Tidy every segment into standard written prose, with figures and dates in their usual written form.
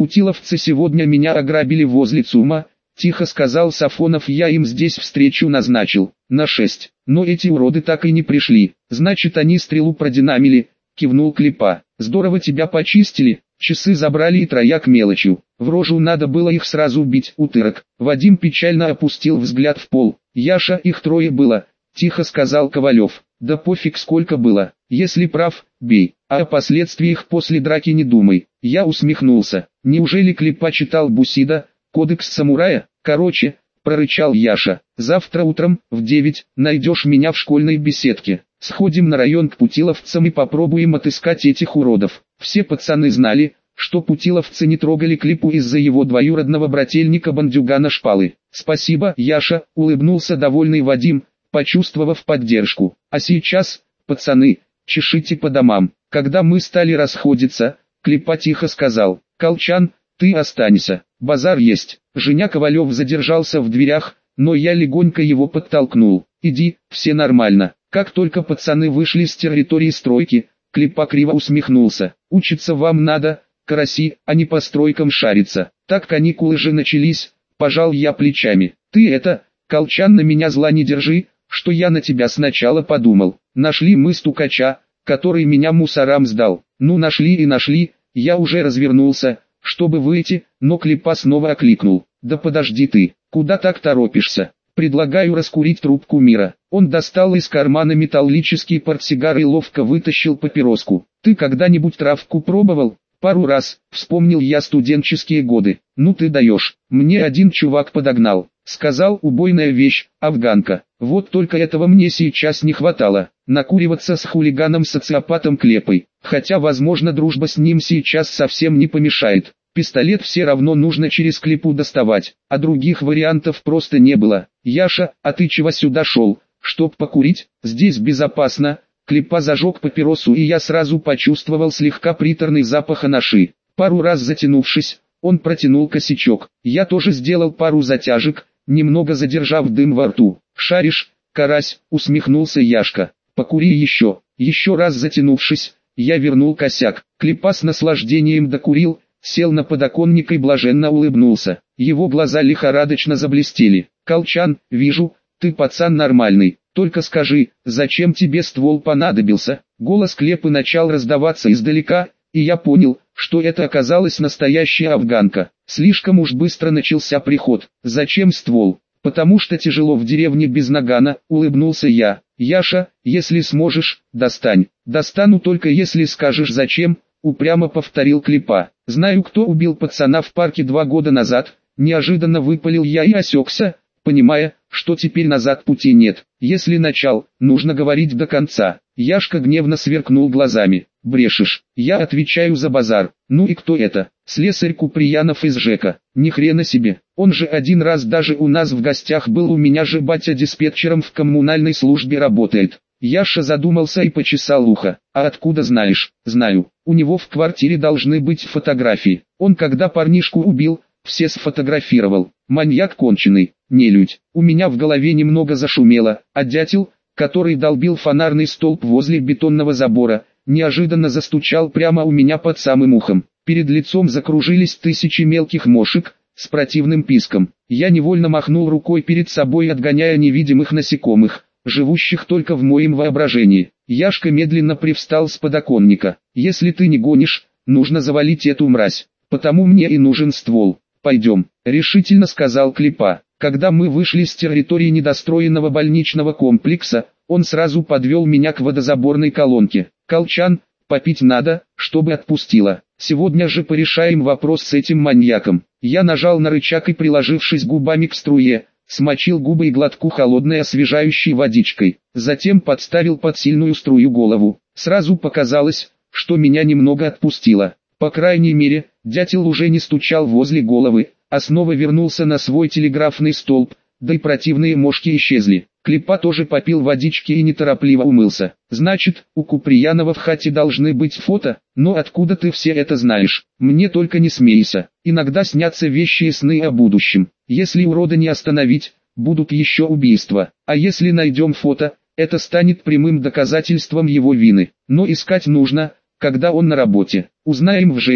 Путиловцы сегодня меня ограбили возле ЦУМа, тихо сказал Сафонов, я им здесь встречу назначил, на 6. Но эти уроды так и не пришли, значит они стрелу продинамили, кивнул Клепа. Здорово тебя почистили, часы забрали и трояк мелочью. В рожу надо было их сразу бить, утырок. Вадим печально опустил взгляд в пол. Яша, их трое было, тихо сказал Ковалев. Да пофиг сколько было, если прав, бей, а о последствиях после драки не думай. Я усмехнулся. Неужели Клепа читал Бусида, кодекс самурая? Короче, прорычал Яша, завтра утром, в 9, найдешь меня в школьной беседке. Сходим на район к путиловцам и попробуем отыскать этих уродов. Все пацаны знали, что путиловцы не трогали Клепу из-за его двоюродного брательника-бандюгана Шпалы. Спасибо, Яша, улыбнулся довольный Вадим, почувствовав поддержку. А сейчас, пацаны, чешите по домам. Когда мы стали расходиться, Клепа тихо сказал: Колчан, ты останься, базар есть. Женя Ковалев задержался в дверях, но я легонько его подтолкнул. Иди, все нормально. Как только пацаны вышли с территории стройки, Клепа криво усмехнулся. Учиться вам надо, караси, а не по стройкам шариться. Так каникулы же начались, пожал я плечами. Ты это, Колчан, на меня зла не держи, что я на тебя сначала подумал. Нашли мы стукача, который меня мусорам сдал. Ну нашли и нашли, я уже развернулся, чтобы выйти, но Клепа снова окликнул. Да подожди ты, куда так торопишься? Предлагаю раскурить трубку мира. Он достал из кармана металлический портсигар и ловко вытащил папироску. Ты когда-нибудь травку пробовал? Пару раз, вспомнил я студенческие годы. Ну ты даешь, мне один чувак подогнал. Сказал, убойная вещь, афганка. Вот только этого мне сейчас не хватало. Накуриваться с хулиганом-социопатом Клепой. Хотя возможно дружба с ним сейчас совсем не помешает. Пистолет все равно нужно через Клепу доставать, а других вариантов просто не было. Яша, а ты чего сюда шел? Чтоб покурить? Здесь безопасно. Клепа зажег папиросу, и я сразу почувствовал слегка приторный запах анаши. Пару раз затянувшись, он протянул косячок. Я тоже сделал пару затяжек, немного задержав дым во рту. Шаришь, карась, усмехнулся Яшка. Покури еще. Еще раз затянувшись, я вернул косяк. Клепа с наслаждением докурил, сел на подоконник и блаженно улыбнулся. Его глаза лихорадочно заблестели. Колчан, вижу, ты пацан нормальный. Только скажи, зачем тебе ствол понадобился? Голос Клепы начал раздаваться издалека, и я понял, что это оказалась настоящая афганка. Слишком уж быстро начался приход. Зачем ствол? Потому что тяжело в деревне без нагана, улыбнулся я. Яша, если сможешь, достань. Достану только если скажешь зачем, упрямо повторил Клепа. Знаю, кто убил пацана в парке 2 года назад, неожиданно выпалил я и осекся, понимая, что теперь назад пути нет. Если начал, нужно говорить до конца. Яшка гневно сверкнул глазами. Брешешь. Я отвечаю за базар. Ну и кто это? Слесарь Куприянов из ЖЭКа. Ни хрена себе. Он же один раз даже у нас в гостях был, у меня же батя диспетчером в коммунальной службе работает. Яша задумался и почесал ухо. А откуда знаешь? Знаю. У него в квартире должны быть фотографии. Он когда парнишку убил, все сфотографировал. Маньяк конченый, нелюдь. У меня в голове немного зашумело, а дятел, который долбил фонарный столб возле бетонного забора, неожиданно застучал прямо у меня под самым ухом. Перед лицом закружились тысячи мелких мошек, с противным писком. Я невольно махнул рукой перед собой, отгоняя невидимых насекомых, живущих только в моем воображении. Яшка медленно привстал с подоконника. Если ты не гонишь, нужно завалить эту мразь. Потому мне и нужен ствол. Пойдем, решительно сказал Клепа. Когда мы вышли с территории недостроенного больничного комплекса, он сразу подвел меня к водозаборной колонке. Колчан, попить надо, чтобы отпустило. Сегодня же порешаем вопрос с этим маньяком. Я нажал на рычаг и, приложившись губами к струе, смочил губы и глотку холодной освежающей водичкой. Затем подставил под сильную струю голову. Сразу показалось, что меня немного отпустило. По крайней мере, дятел уже не стучал возле головы, а снова вернулся на свой телеграфный столб, да и противные мошки исчезли. Клепа тоже попил водички и неторопливо умылся. Значит, у Куприянова в хате должны быть фото, но откуда ты все это знаешь? Мне только не смейся. Иногда снятся вещи и сны о будущем. Если урода не остановить, будут еще убийства. А если найдем фото, это станет прямым доказательством его вины. Но искать нужно, когда он на работе. Узнаем в ЖЭКе,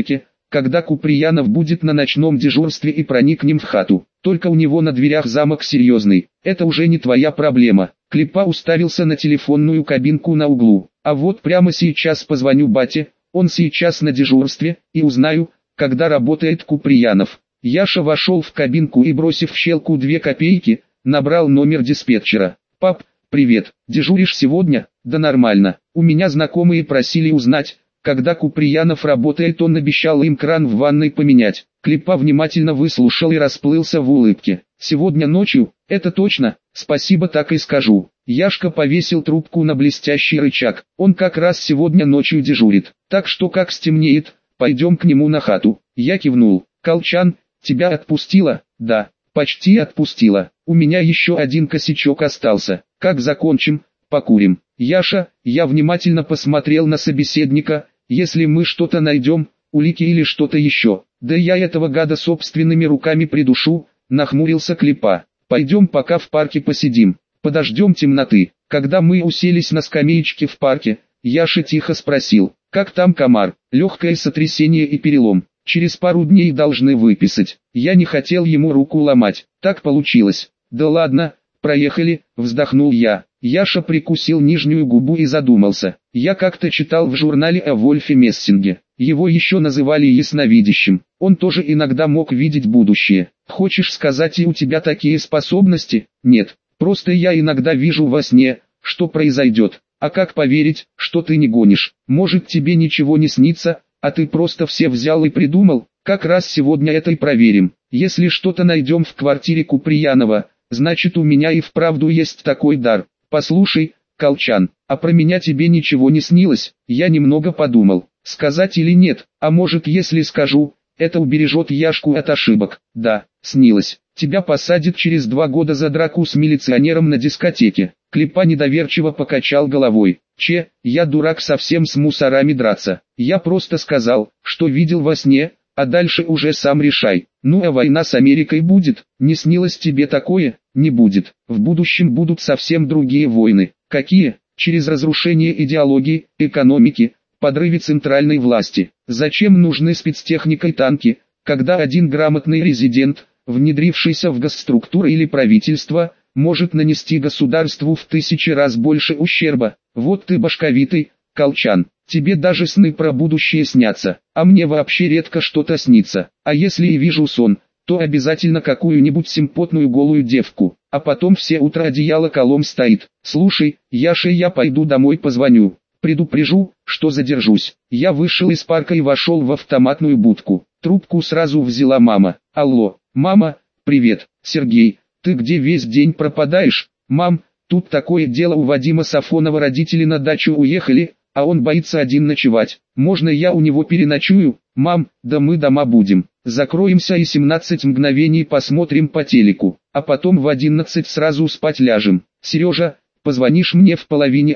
когда Куприянов будет на ночном дежурстве и проникнем в хату. Только у него на дверях замок серьезный, это уже не твоя проблема. Клепа уставился на телефонную кабинку на углу. А вот прямо сейчас позвоню бате, он сейчас на дежурстве, и узнаю, когда работает Куприянов. Яша вошел в кабинку и, бросив в щелку 2 копейки, набрал номер диспетчера. «Пап, привет, дежуришь сегодня?» «Да нормально. У меня знакомые просили узнать, когда Куприянов работает, он обещал им кран в ванной поменять». Клепа внимательно выслушал и расплылся в улыбке. «Сегодня ночью? Это точно, спасибо, так и скажу». Яшка повесил трубку на блестящий рычаг. «Он как раз сегодня ночью дежурит, так что как стемнеет, пойдем к нему на хату». Я кивнул. «Колчан, тебя отпустила?» «Да, почти отпустила. У меня еще один косячок остался. Как закончим, покурим». «Яша», я внимательно посмотрел на собеседника, «если мы что-то найдем, улики или что-то еще, да я этого гада собственными руками придушу», нахмурился Клепа. «Пойдем пока в парке посидим, подождем темноты». Когда мы уселись на скамеечке в парке, Яша тихо спросил: «Как там комар?» «Легкое сотрясение и перелом. Через пару дней должны выписать». Я не хотел ему руку ломать, так получилось. «Да ладно, проехали», вздохнул я. Яша прикусил нижнюю губу и задумался. Я как-то читал в журнале о Вольфе Мессинге. Его еще называли ясновидящим. Он тоже иногда мог видеть будущее. Хочешь сказать, и у тебя такие способности? Нет, просто я иногда вижу во сне, что произойдет. А как поверить, что ты не гонишь? Может, тебе ничего не снится, а ты просто все взял и придумал? Как раз сегодня это и проверим. Если что-то найдем в квартире Куприянова, значит, у меня и вправду есть такой дар. «Послушай, Колчан, а про меня тебе ничего не снилось?» Я немного подумал, сказать или нет, а может, если скажу, это убережет Яшку от ошибок. «Да, снилось. Тебя посадят через 2 года за драку с милиционером на дискотеке». Клепа недоверчиво покачал головой. Я дурак совсем с мусорами драться. Я просто сказал, что видел во сне, а дальше уже сам решай. Ну а война с Америкой будет? Не снилось тебе такое? Не будет. В будущем будут совсем другие войны. Какие? Через разрушение идеологии, экономики, подрыве центральной власти. Зачем нужны спецтехника и танки, когда один грамотный резидент, внедрившийся в госструктуры или правительство, может нанести государству в 1000 раз больше ущерба? Вот ты башковитый, Колчан. Тебе даже сны про будущее снятся, а мне вообще редко что-то снится. А если и вижу сон, то обязательно какую-нибудь симпотную голую девку, а потом все утро одеяло колом стоит. Слушай, Яша, я пойду домой позвоню, предупрежу, что задержусь. Я вышел из парка и вошел в автоматную будку. Трубку сразу взяла мама. Алло, мама, привет, Сергей, ты где весь день пропадаешь? Мам, тут такое дело, у Вадима Сафонова родители на дачу уехали, а он боится один ночевать. Можно я у него переночую? Мам, да мы дома будем. Закроемся и 17 мгновений посмотрим по телеку, а потом в 11 сразу спать ляжем. Сережа, позвонишь мне в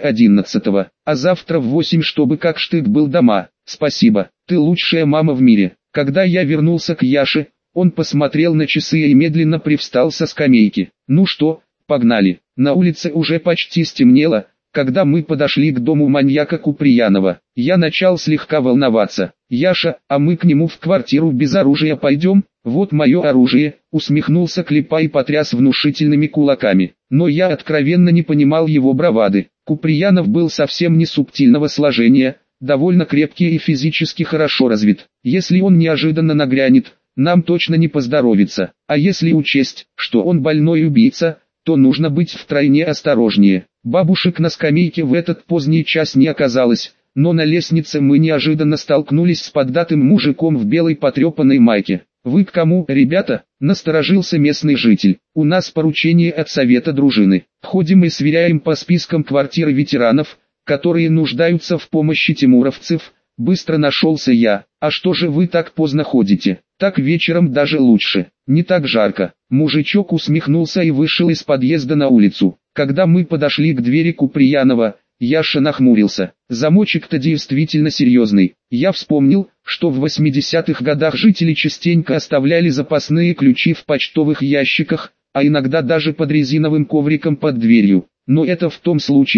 10:30, а завтра в 8, чтобы как штык был дома. Спасибо, ты лучшая мама в мире. Когда я вернулся к Яше, он посмотрел на часы и медленно привстал со скамейки. Ну что, погнали. На улице уже почти стемнело. Когда мы подошли к дому маньяка Куприянова, я начал слегка волноваться. «Яша, а мы к нему в квартиру без оружия пойдем?» «Вот мое оружие», усмехнулся Клепа и потряс внушительными кулаками. Но я откровенно не понимал его бравады. Куприянов был совсем не субтильного сложения, довольно крепкий и физически хорошо развит. Если он неожиданно нагрянет, нам точно не поздоровится. А если учесть, что он больной убийца, то нужно быть втройне осторожнее. Бабушек на скамейке в этот поздний час не оказалось, но на лестнице мы неожиданно столкнулись с поддатым мужиком в белой потрепанной майке. «Вы к кому, ребята?» – насторожился местный житель. «У нас поручение от совета дружины. Ходим и сверяем по спискам квартиры ветеранов, которые нуждаются в помощи тимуровцев». Быстро нашелся я. «А что же вы так поздно ходите? Так вечером даже лучше, не так жарко». Мужичок усмехнулся и вышел из подъезда на улицу. Когда мы подошли к двери Куприянова, Яша нахмурился. Замочек-то действительно серьезный. Я вспомнил, что в 80-х годах жители частенько оставляли запасные ключи в почтовых ящиках, а иногда даже под резиновым ковриком под дверью. Но это в том случае,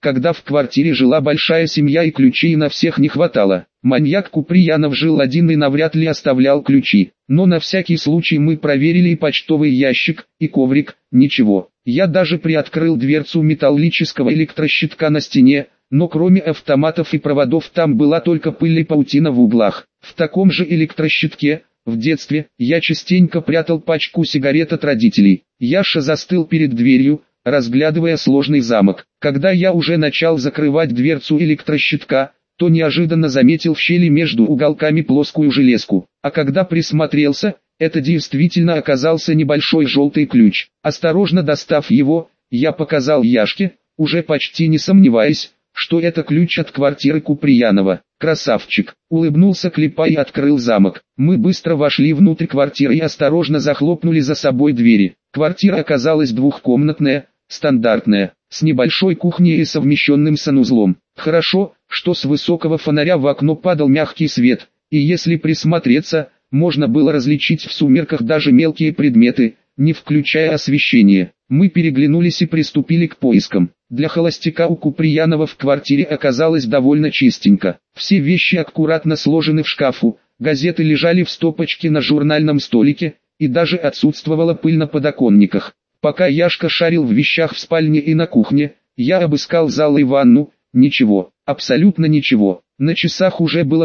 когда в квартире жила большая семья и ключей на всех не хватало. Маньяк Куприянов жил один и навряд ли оставлял ключи. Но на всякий случай мы проверили и почтовый ящик, и коврик, ничего. Я даже приоткрыл дверцу металлического электрощитка на стене, но кроме автоматов и проводов там была только пыль и паутина в углах. В таком же электрощитке, в детстве, я частенько прятал пачку сигарет от родителей. Яша застыл перед дверью, разглядывая сложный замок. Когда я уже начал закрывать дверцу электрощитка, то неожиданно заметил в щели между уголками плоскую железку. А когда присмотрелся, это действительно оказался небольшой желтый ключ. Осторожно достав его, я показал Яшке, уже почти не сомневаясь, что это ключ от квартиры Куприянова. «Красавчик!» — улыбнулся Клепа и открыл замок. Мы быстро вошли внутрь квартиры и осторожно захлопнули за собой двери. Квартира оказалась двухкомнатная, стандартная, с небольшой кухней и совмещенным санузлом. Хорошо, что с высокого фонаря в окно падал мягкий свет, и если присмотреться, можно было различить в сумерках даже мелкие предметы, не включая освещение. Мы переглянулись и приступили к поискам. Для холостяка у Куприянова в квартире оказалось довольно чистенько. Все вещи аккуратно сложены в шкафу, газеты лежали в стопочке на журнальном столике, и даже отсутствовала пыль на подоконниках. Пока Яшка шарил в вещах в спальне и на кухне, я обыскал зал и ванну. Ничего, абсолютно ничего. На часах уже было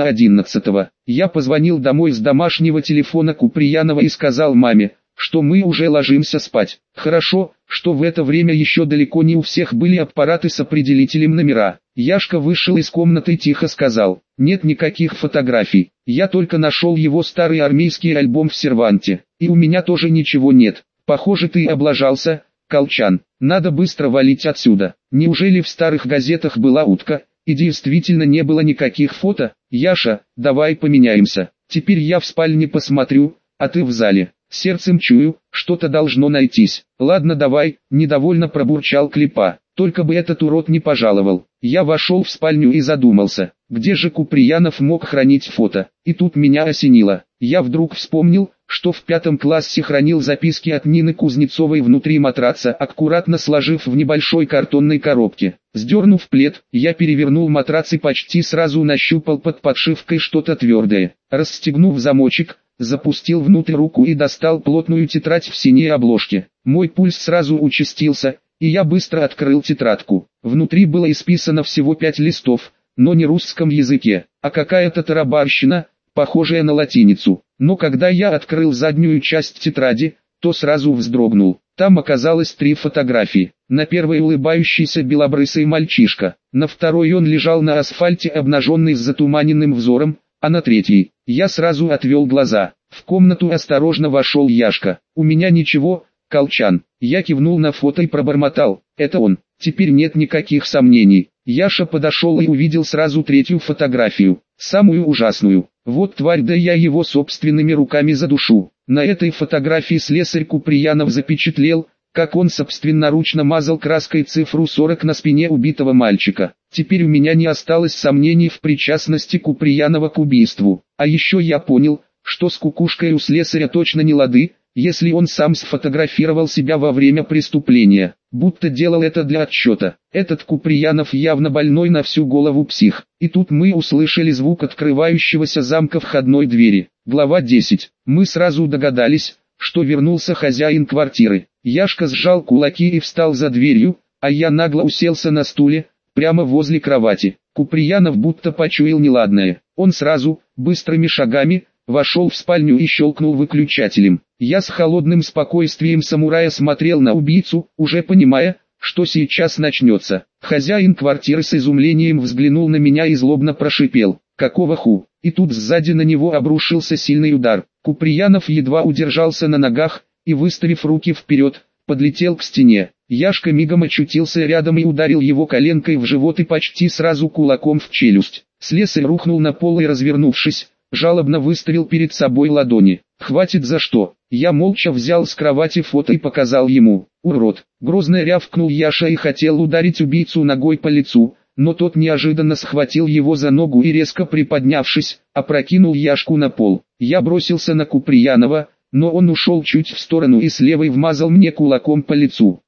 10:30. Я позвонил домой с домашнего телефона Куприянова и сказал маме, что мы уже ложимся спать. Хорошо, что в это время еще далеко не у всех были аппараты с определителем номера. Яшка вышел из комнаты и тихо сказал: «Нет никаких фотографий. Я только нашел его старый армейский альбом в серванте. И у меня тоже ничего нет. Похоже, ты облажался, Колчан. Надо быстро валить отсюда». Неужели в старых газетах была утка, и действительно не было никаких фото? Яша, давай поменяемся. Теперь я в спальне посмотрю, а ты в зале. Сердцем чую, что-то должно найтись. Ладно, давай, недовольно пробурчал Клепа. Только бы этот урод не пожаловал. Я вошел в спальню и задумался, где же Куприянов мог хранить фото. И тут меня осенило. Я вдруг вспомнил, что в 5 классе хранил записки от Нины Кузнецовой внутри матраца, аккуратно сложив в небольшой картонной коробке. Сдернув плед, я перевернул матрац и почти сразу нащупал под подшивкой что-то твердое. Расстегнув замочек, запустил внутрь руку и достал плотную тетрадь в синей обложке. Мой пульс сразу участился, и я быстро открыл тетрадку. Внутри было исписано всего 5 листов, но не русском языке, а какая-то тарабарщина, похожая на латиницу. Но когда я открыл заднюю часть тетради, то сразу вздрогнул. Там оказалось 3 фотографии. На первой улыбающийся белобрысый мальчишка, на второй он лежал на асфальте обнаженный с затуманенным взором, а на третьей я сразу отвел глаза. В комнату осторожно вошел Яшка. «У меня ничего, Колчан». Я кивнул на фото и пробормотал: «Это он». Теперь нет никаких сомнений. Яша подошел и увидел сразу 3-ю фотографию, самую ужасную. Вот тварь, да я его собственными руками задушу. На этой фотографии слесарь Куприянов запечатлел, как он собственноручно мазал краской цифру 40 на спине убитого мальчика. Теперь у меня не осталось сомнений в причастности Куприянова к убийству. А еще я понял, что с кукушкой у слесаря точно не лады, если он сам сфотографировал себя во время преступления, будто делал это для отчета. Этот Куприянов явно больной на всю голову псих. И тут мы услышали звук открывающегося замка входной двери. Глава 10. Мы сразу догадались, что вернулся хозяин квартиры. Яшка сжал кулаки и встал за дверью, а я нагло уселся на стуле, прямо возле кровати. Куприянов будто почуял неладное. Он сразу, быстрыми шагами, вошел в спальню и щелкнул выключателем. Я с холодным спокойствием самурая смотрел на убийцу, уже понимая, что сейчас начнется. Хозяин квартиры с изумлением взглянул на меня и злобно прошипел: «Какого ху?» И тут сзади на него обрушился сильный удар. Куприянов едва удержался на ногах и, выставив руки вперед, подлетел к стене. Яшка мигом очутился рядом и ударил его коленкой в живот и почти сразу кулаком в челюсть. Слесарь рухнул на пол и, развернувшись, жалобно выставил перед собой ладони. «Хватит за что?» Я молча взял с кровати фото и показал ему. «Урод!» Грозно рявкнул Яша и хотел ударить убийцу ногой по лицу, но тот неожиданно схватил его за ногу и, резко приподнявшись, опрокинул Яшку на пол. Я бросился на Куприянова, но он ушел чуть в сторону и с левой вмазал мне кулаком по лицу.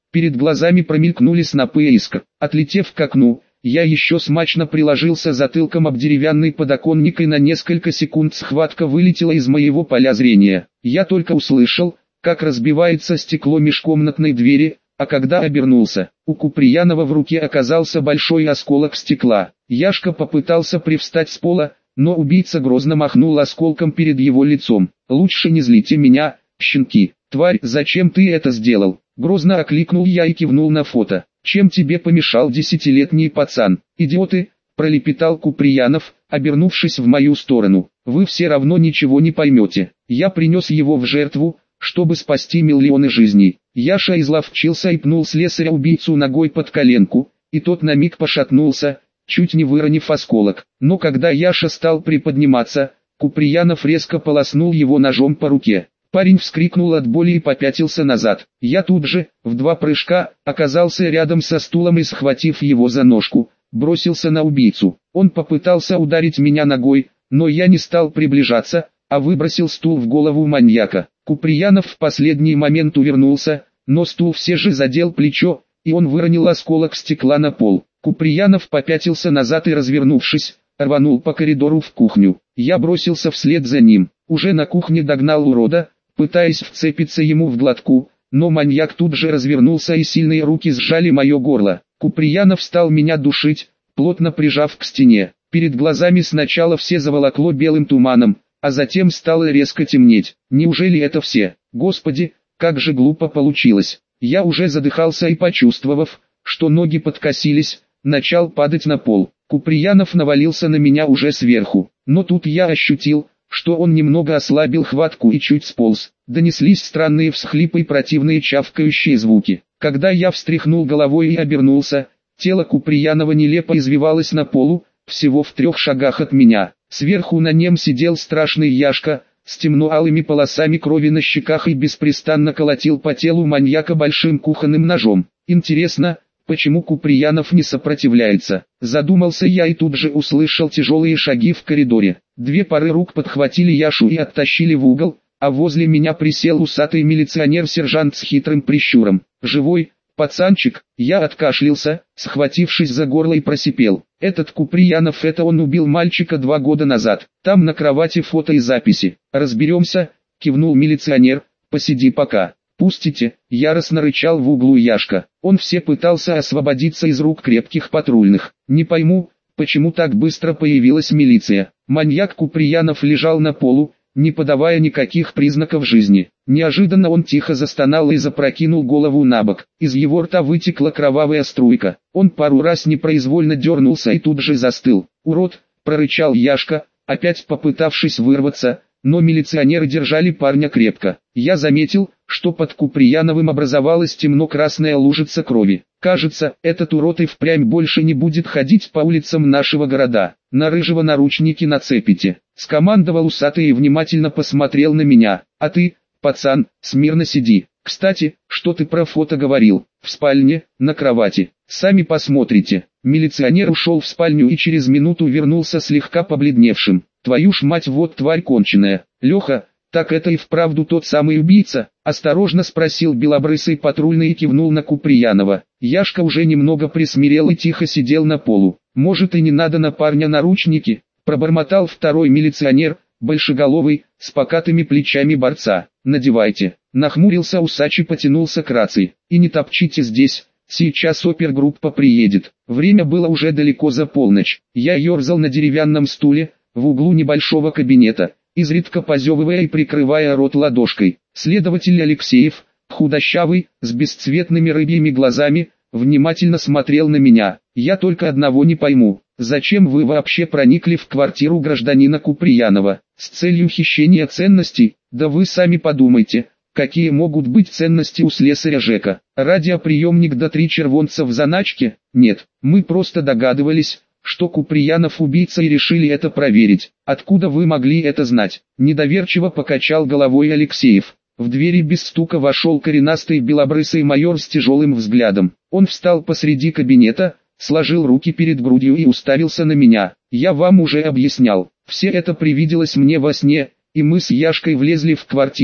Перед глазами промелькнули снопы искр. Отлетев к окну, я еще смачно приложился затылком об деревянный подоконник, и на несколько секунд схватка вылетела из моего поля зрения. Я только услышал, как разбивается стекло межкомнатной двери, а когда обернулся, у Куприянова в руке оказался большой осколок стекла. Яшка попытался привстать с пола, но убийца грозно махнул осколком перед его лицом. «Лучше не злите меня, щенки. Тварь, зачем ты это сделал?» Грозно окликнул я и кивнул на фото. «Чем тебе помешал 10-летний пацан? Идиоты!» – пролепетал Куприянов, обернувшись в мою сторону. «Вы все равно ничего не поймете. Я принес его в жертву, чтобы спасти миллионы жизней». Яша изловчился и пнул слесаря-убийцу ногой под коленку, и тот на миг пошатнулся, чуть не выронив осколок. Но когда Яша стал приподниматься, Куприянов резко полоснул его ножом по руке. Парень вскрикнул от боли и попятился назад. Я тут же, в 2 прыжка, оказался рядом со стулом и, схватив его за ножку, бросился на убийцу. Он попытался ударить меня ногой, но я не стал приближаться, а выбросил стул в голову маньяка. Куприянов в последний момент увернулся, но стул все же задел плечо, и он выронил осколок стекла на пол. Куприянов попятился назад и, развернувшись, рванул по коридору в кухню. Я бросился вслед за ним. Уже на кухне догнал урода, пытаясь вцепиться ему в глотку, но маньяк тут же развернулся и сильные руки сжали мое горло. Куприянов стал меня душить, плотно прижав к стене. Перед глазами сначала все заволокло белым туманом, а затем стало резко темнеть. Неужели это все? Господи, как же глупо получилось. Я уже задыхался и, почувствовав, что ноги подкосились, начал падать на пол. Куприянов навалился на меня уже сверху, но тут я ощутил, что он немного ослабил хватку и чуть сполз. Донеслись странные всхлипы и противные чавкающие звуки. Когда я встряхнул головой и обернулся, тело Куприянова нелепо извивалось на полу, всего в 3 шагах от меня. Сверху на нем сидел страшный Яшка, с темно-алыми полосами крови на щеках, и беспрестанно колотил по телу маньяка большим кухонным ножом. Интересно, почему Куприянов не сопротивляется? Задумался я и тут же услышал тяжелые шаги в коридоре. 2 пары рук подхватили Яшу и оттащили в угол, а возле меня присел усатый милиционер-сержант с хитрым прищуром. «Живой, пацанчик?» Я откашлялся, схватившись за горло, и просипел. «Этот Куприянов, это он убил мальчика 2 года назад. Там на кровати фото и записи». «Разберемся», — кивнул милиционер, — «посиди пока». «Пустите», — яростно рычал в углу Яшка. Он все пытался освободиться из рук крепких патрульных. «Не пойму, почему так быстро появилась милиция». Маньяк Куприянов лежал на полу, не подавая никаких признаков жизни. Неожиданно он тихо застонал и запрокинул голову набок. Из его рта вытекла кровавая струйка. Он пару раз непроизвольно дернулся и тут же застыл. «Урод!» — прорычал Яшка, опять попытавшись вырваться, но милиционеры держали парня крепко. Я заметил, что под Куприяновым образовалась темно-красная лужица крови. Кажется, этот урод и впрямь больше не будет ходить по улицам нашего города. На рыжего наручники нацепите. Скомандовал усатый и внимательно посмотрел на меня. А ты, пацан, смирно сиди. Кстати, что ты про фото говорил? В спальне, на кровати. Сами посмотрите. Милиционер ушел в спальню и через минуту вернулся слегка побледневшим. Твою ж мать, вот тварь конченая. Леха, так это и вправду тот самый убийца? Осторожно спросил белобрысый патрульный и кивнул на Куприянова. Яшка уже немного присмирел и тихо сидел на полу. Может, и не надо на парня наручники? Пробормотал второй милиционер, большеголовый, с покатыми плечами борца. Надевайте. Нахмурился усач и потянулся к рации. И не топчите здесь. Сейчас опергруппа приедет. Время было уже далеко за полночь. Я ерзал на деревянном стуле, в углу небольшого кабинета, изредка позевывая и прикрывая рот ладошкой. Следователь Алексеев, худощавый, с бесцветными рыбьими глазами, внимательно смотрел на меня. Я только одного не пойму. Зачем вы вообще проникли в квартиру гражданина Куприянова? С целью хищения ценностей? Да вы сами подумайте. Какие могут быть ценности у слесаря Жека? Радиоприемник да 3 червонца в заначке? Нет, мы просто догадывались, что Куприянов убийца, и решили это проверить. Откуда вы могли это знать? Недоверчиво покачал головой Алексеев. В двери без стука вошел коренастый белобрысый майор с тяжелым взглядом. Он встал посреди кабинета, сложил руки перед грудью и уставился на меня. Я вам уже объяснял. Все это привиделось мне во сне, и мы с Яшкой влезли в квартиру,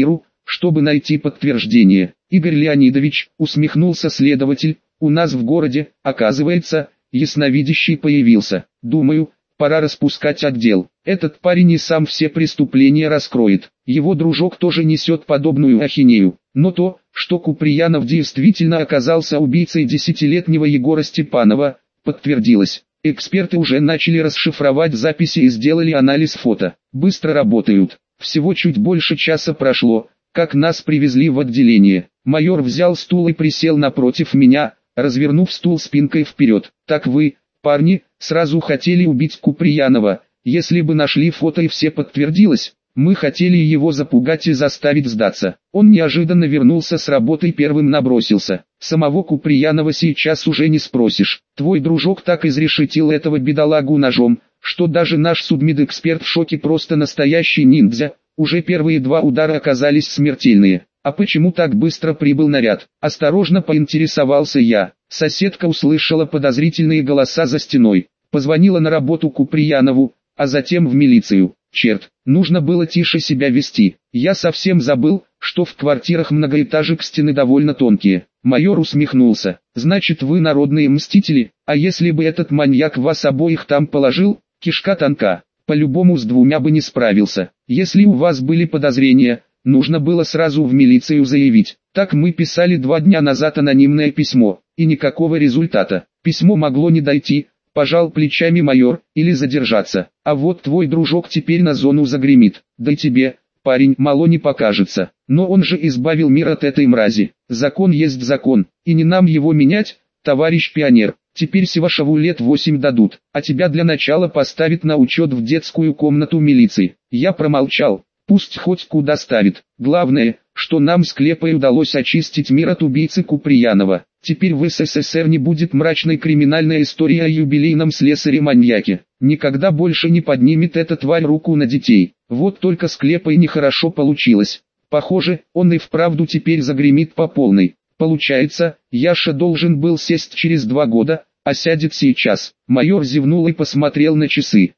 чтобы найти подтверждение. Игорь Леонидович, усмехнулся следователь, у нас в городе, оказывается, ясновидящий появился. Думаю, пора распускать отдел. Этот парень и сам все преступления раскроет. Его дружок тоже несет подобную ахинею. Но то, что Куприянов действительно оказался убийцей 10-летнего Егора Степанова, подтвердилось. Эксперты уже начали расшифровать записи и сделали анализ фото. Быстро работают. Всего чуть больше часа прошло, как нас привезли в отделение. Майор взял стул и присел напротив меня, развернув стул спинкой вперед. Так вы, парни, сразу хотели убить Куприянова. Если бы нашли фото и все подтвердилось, мы хотели его запугать и заставить сдаться. Он неожиданно вернулся с работы и первым набросился. Самого Куприянова сейчас уже не спросишь. Твой дружок так изрешетил этого бедолагу ножом, что даже наш судмедэксперт в шоке, просто настоящий ниндзя. Уже первые 2 удара оказались смертельные. А почему так быстро прибыл наряд? Осторожно поинтересовался я. Соседка услышала подозрительные голоса за стеной. Позвонила на работу Куприянову, а затем в милицию. Черт, нужно было тише себя вести. Я совсем забыл, что в квартирах многоэтажек стены довольно тонкие. Майор усмехнулся. Значит, вы народные мстители, а если бы этот маньяк вас обоих там положил, кишка тонка. По-любому с 2 бы не справился. Если у вас были подозрения, нужно было сразу в милицию заявить. Так мы писали 2 дня назад анонимное письмо, и никакого результата. Письмо могло не дойти, пожал плечами майор, или задержаться. А вот твой дружок теперь на зону загремит. Да и тебе, парень, мало не покажется. Но он же избавил мир от этой мрази. Закон есть закон, и не нам его менять, товарищ пионер. Теперь Севашеву лет 8 дадут, а тебя для начала поставят на учет в детскую комнату милиции. Я промолчал. Пусть хоть куда ставит. Главное, что нам с Клепой удалось очистить мир от убийцы Куприянова. Теперь в СССР не будет мрачной криминальной истории о юбилейном слесаре-маньяке. Никогда больше не поднимет эта тварь руку на детей. Вот только с Клепой нехорошо получилось. Похоже, он и вправду теперь загремит по полной. Получается, Яша должен был сесть через 2 года, а сядет сейчас. Майор зевнул и посмотрел на часы.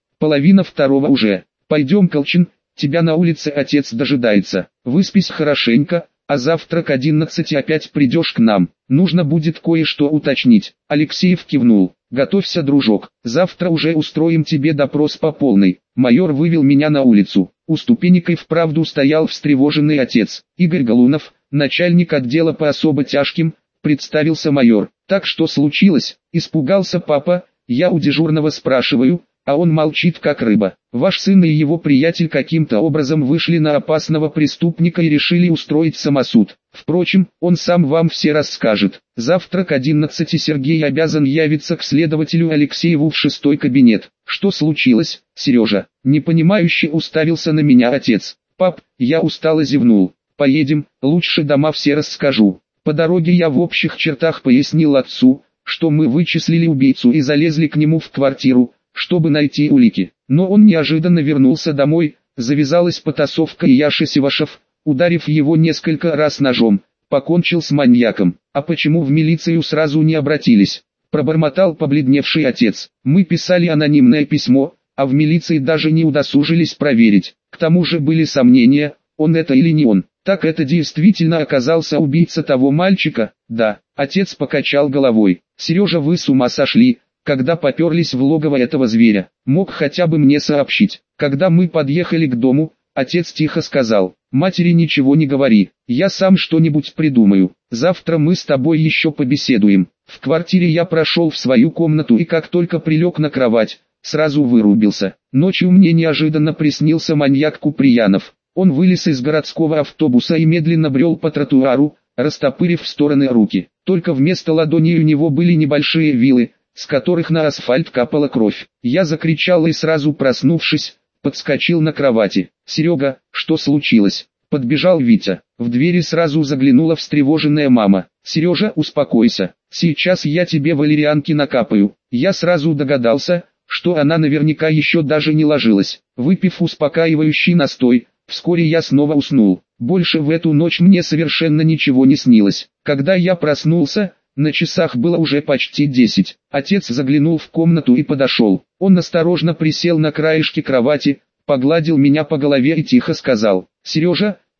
1:30 уже. Пойдем, Колчин, тебя на улице отец дожидается. Выспись хорошенько, а завтра к 11 опять придешь к нам. Нужно будет кое-что уточнить. Алексеев кивнул. Готовься, дружок, завтра уже устроим тебе допрос по полной. Майор вывел меня на улицу. У ступенек и вправду стоял встревоженный отец. Игорь Галунов, начальник отдела по особо тяжким, представился майор. Так что случилось? Испугался папа, я у дежурного спрашиваю, а он молчит как рыба. Ваш сын и его приятель каким-то образом вышли на опасного преступника и решили устроить самосуд. Впрочем, он сам вам все расскажет. Завтра к 11 Сергей обязан явиться к следователю Алексееву в 6-й кабинет. Что случилось, Сережа? Непонимающе уставился на меня отец. Пап, я устало зевнул. Поедем, лучше дома все расскажу. По дороге я в общих чертах пояснил отцу, что мы вычислили убийцу и залезли к нему в квартиру, чтобы найти улики. Но он неожиданно вернулся домой, завязалась потасовка, и Яша Севашев, ударив его несколько раз ножом, покончил с маньяком. А почему в милицию сразу не обратились? Пробормотал побледневший отец. Мы писали анонимное письмо, а в милиции даже не удосужились проверить. К тому же были сомнения, он это или не он. Так это действительно оказался убийца того мальчика? Да. Отец покачал головой. Сережа, вы с ума сошли, когда поперлись в логово этого зверя. Мог хотя бы мне сообщить. Когда мы подъехали к дому, отец тихо сказал: матери ничего не говори, я сам что-нибудь придумаю. Завтра мы с тобой еще побеседуем. В квартире я прошел в свою комнату и как только прилег на кровать, сразу вырубился. Ночью мне неожиданно приснился маньяк Куприянов. Он вылез из городского автобуса и медленно брел по тротуару, растопырив в стороны руки. Только вместо ладоней у него были небольшие вилы, с которых на асфальт капала кровь. Я закричал и сразу проснувшись, подскочил на кровати. «Серега, что случилось?» Подбежал Витя. В двери сразу заглянула встревоженная мама. «Сережа, успокойся, сейчас я тебе валерьянки накапаю». Я сразу догадался, что она наверняка еще даже не ложилась. Выпив успокаивающий настой, вскоре я снова уснул. Больше в эту ночь мне совершенно ничего не снилось. Когда я проснулся, на часах было уже почти 10. Отец заглянул в комнату и подошел. Он осторожно присел на краешке кровати, погладил меня по голове и тихо сказал: «Сережа,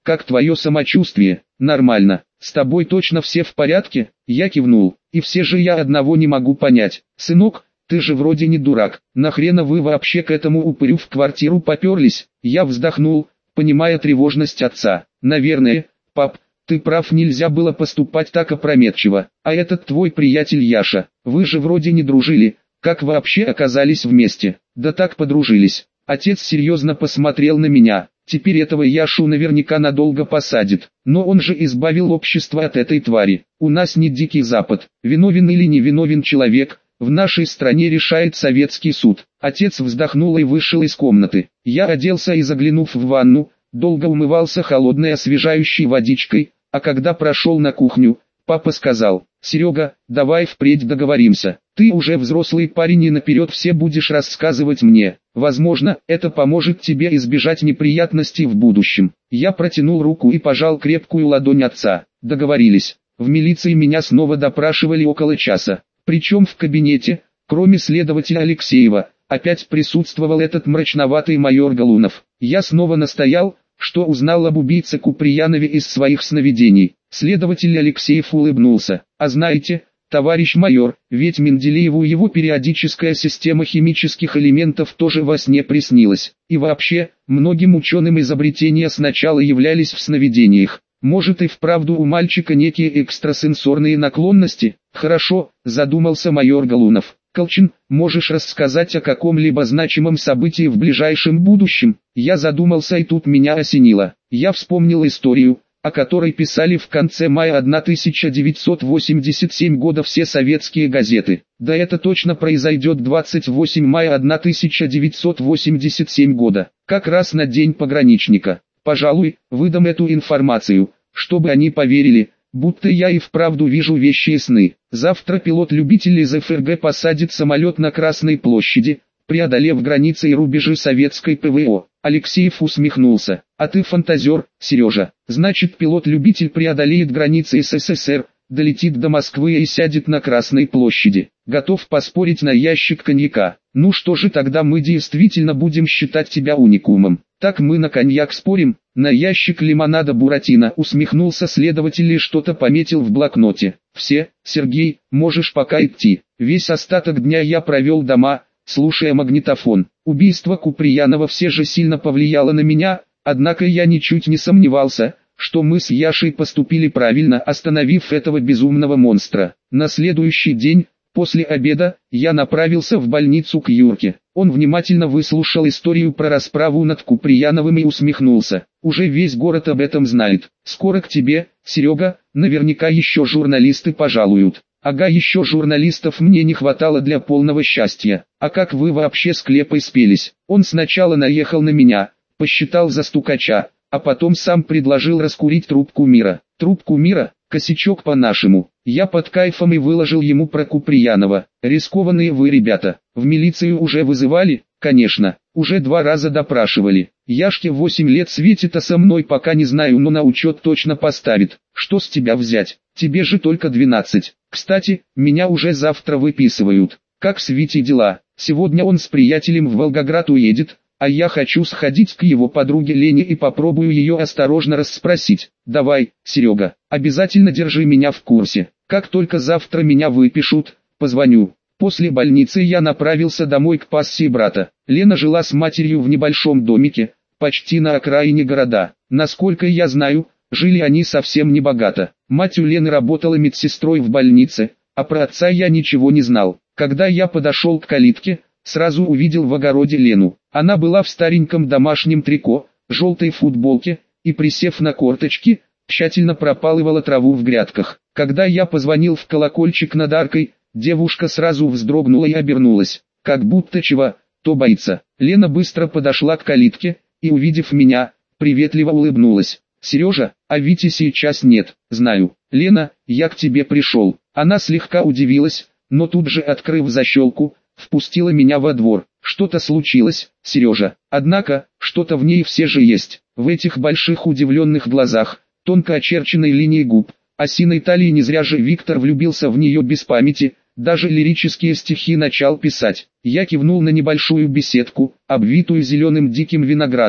как твое самочувствие? Нормально. С тобой точно все в порядке? Я кивнул. И все же я одного не могу понять. Сынок, ты же вроде не дурак. Нахрена вы вообще к этому упырю в квартиру поперлись? Я вздохнул, понимая тревожность отца. Наверное, пап, ты прав, нельзя было поступать так опрометчиво. А этот твой приятель Яша, вы же вроде не дружили. Как вообще оказались вместе? Да так подружились. Отец серьезно посмотрел на меня. Теперь этого Яшу наверняка надолго посадит. Но он же избавил общество от этой твари. У нас не Дикий Запад. Виновен или не виновен человек, в нашей стране решает советский суд. Отец вздохнул и вышел из комнаты. Я оделся и, заглянув в ванну, долго умывался холодной освежающей водичкой, а когда прошел на кухню, папа сказал: «Серега, давай впредь договоримся. Ты уже взрослый парень и наперед все будешь рассказывать мне. Возможно, это поможет тебе избежать неприятностей в будущем». Я протянул руку и пожал крепкую ладонь отца. Договорились. В милиции меня снова допрашивали около часа. Причем в кабинете, кроме следователя Алексеева, опять присутствовал этот мрачноватый майор Галунов. Я снова настоял, что узнал об убийце Куприянове из своих сновидений. Следователь Алексеев улыбнулся. «А знаете, товарищ майор, ведь Менделееву его периодическая система химических элементов тоже во сне приснилась. И вообще, многим ученым изобретения сначала являлись в сновидениях. Может и вправду у мальчика некие экстрасенсорные наклонности?» «Хорошо», задумался майор Галунов. «Колчин, можешь рассказать о каком-либо значимом событии в ближайшем будущем?» Я задумался, и тут меня осенило. Я вспомнил историю, о которой писали в конце мая 1987 года все советские газеты. Да это точно произойдет 28 мая 1987 года, как раз на День пограничника. Пожалуй, выдам эту информацию, чтобы они поверили, будто я и вправду вижу вещи и сны. Завтра пилот-любитель из ФРГ посадит самолет на Красной площади, преодолев границы и рубежи советской ПВО. Алексеев усмехнулся. «А ты фантазер, Сережа. Значит, пилот-любитель преодолеет границы СССР, долетит до Москвы и сядет на Красной площади. Готов поспорить на ящик коньяка. Ну что же, тогда мы действительно будем считать тебя уникумом. Так мы на коньяк спорим, на ящик лимонада Буратино», усмехнулся следователь и что-то пометил в блокноте. «Все, Сергей, можешь пока идти». Весь остаток дня я провел дома, слушая магнитофон. Убийство Куприянова все же сильно повлияло на меня, однако я ничуть не сомневался, что мы с Яшей поступили правильно, остановив этого безумного монстра. На следующий день, после обеда, я направился в больницу к Юрке. Он внимательно выслушал историю про расправу над Куприяновым и усмехнулся. «Уже весь город об этом знает. Скоро к тебе, Серега, наверняка еще журналисты пожалуют». «Ага, еще журналистов мне не хватало для полного счастья. А как вы вообще с Клепой спелись?» Он сначала наехал на меня, посчитал за стукача, а потом сам предложил раскурить трубку мира. «Трубку мира? Косячок по-нашему». Я под кайфом и выложил ему про Куприянова. «Рискованные вы ребята. В милицию уже вызывали?» «Конечно. Уже 2 раза допрашивали. Яшке 8 лет светит, а со мной пока не знаю, но на учет точно поставит. Что с тебя взять? Тебе же только 12. Кстати, меня уже завтра выписывают. Как с Витей дела? Сегодня он с приятелем в Волгоград уедет, а я хочу сходить к его подруге Лене и попробую ее осторожно расспросить. Давай, Серега, обязательно держи меня в курсе. Как только завтра меня выпишут, позвоню». После больницы я направился домой к пассии брата. Лена жила с матерью в небольшом домике, почти на окраине города. Насколько я знаю, жили они совсем не богато. Мать у Лены работала медсестрой в больнице, а про отца я ничего не знал. Когда я подошел к калитке, сразу увидел в огороде Лену. Она была в стареньком домашнем трико, желтой футболке, и, присев на корточки, тщательно пропалывала траву в грядках. Когда я позвонил в колокольчик над аркой, девушка сразу вздрогнула и обернулась, как будто чего-то боится. Лена быстро подошла к калитке и, увидев меня, приветливо улыбнулась. «Сережа, а Вити сейчас нет, знаю. Лена, я к тебе пришел». Она слегка удивилась, но тут же, открыв защелку, впустила меня во двор. «Что-то случилось, Сережа?» Однако, что-то в ней все же есть. В этих больших удивленных глазах, тонко очерченной линией губ, осиной талии, не зря же Виктор влюбился в нее без памяти, даже лирические стихи начал писать. Я кивнул на небольшую беседку, обвитую зеленым диким виноградом.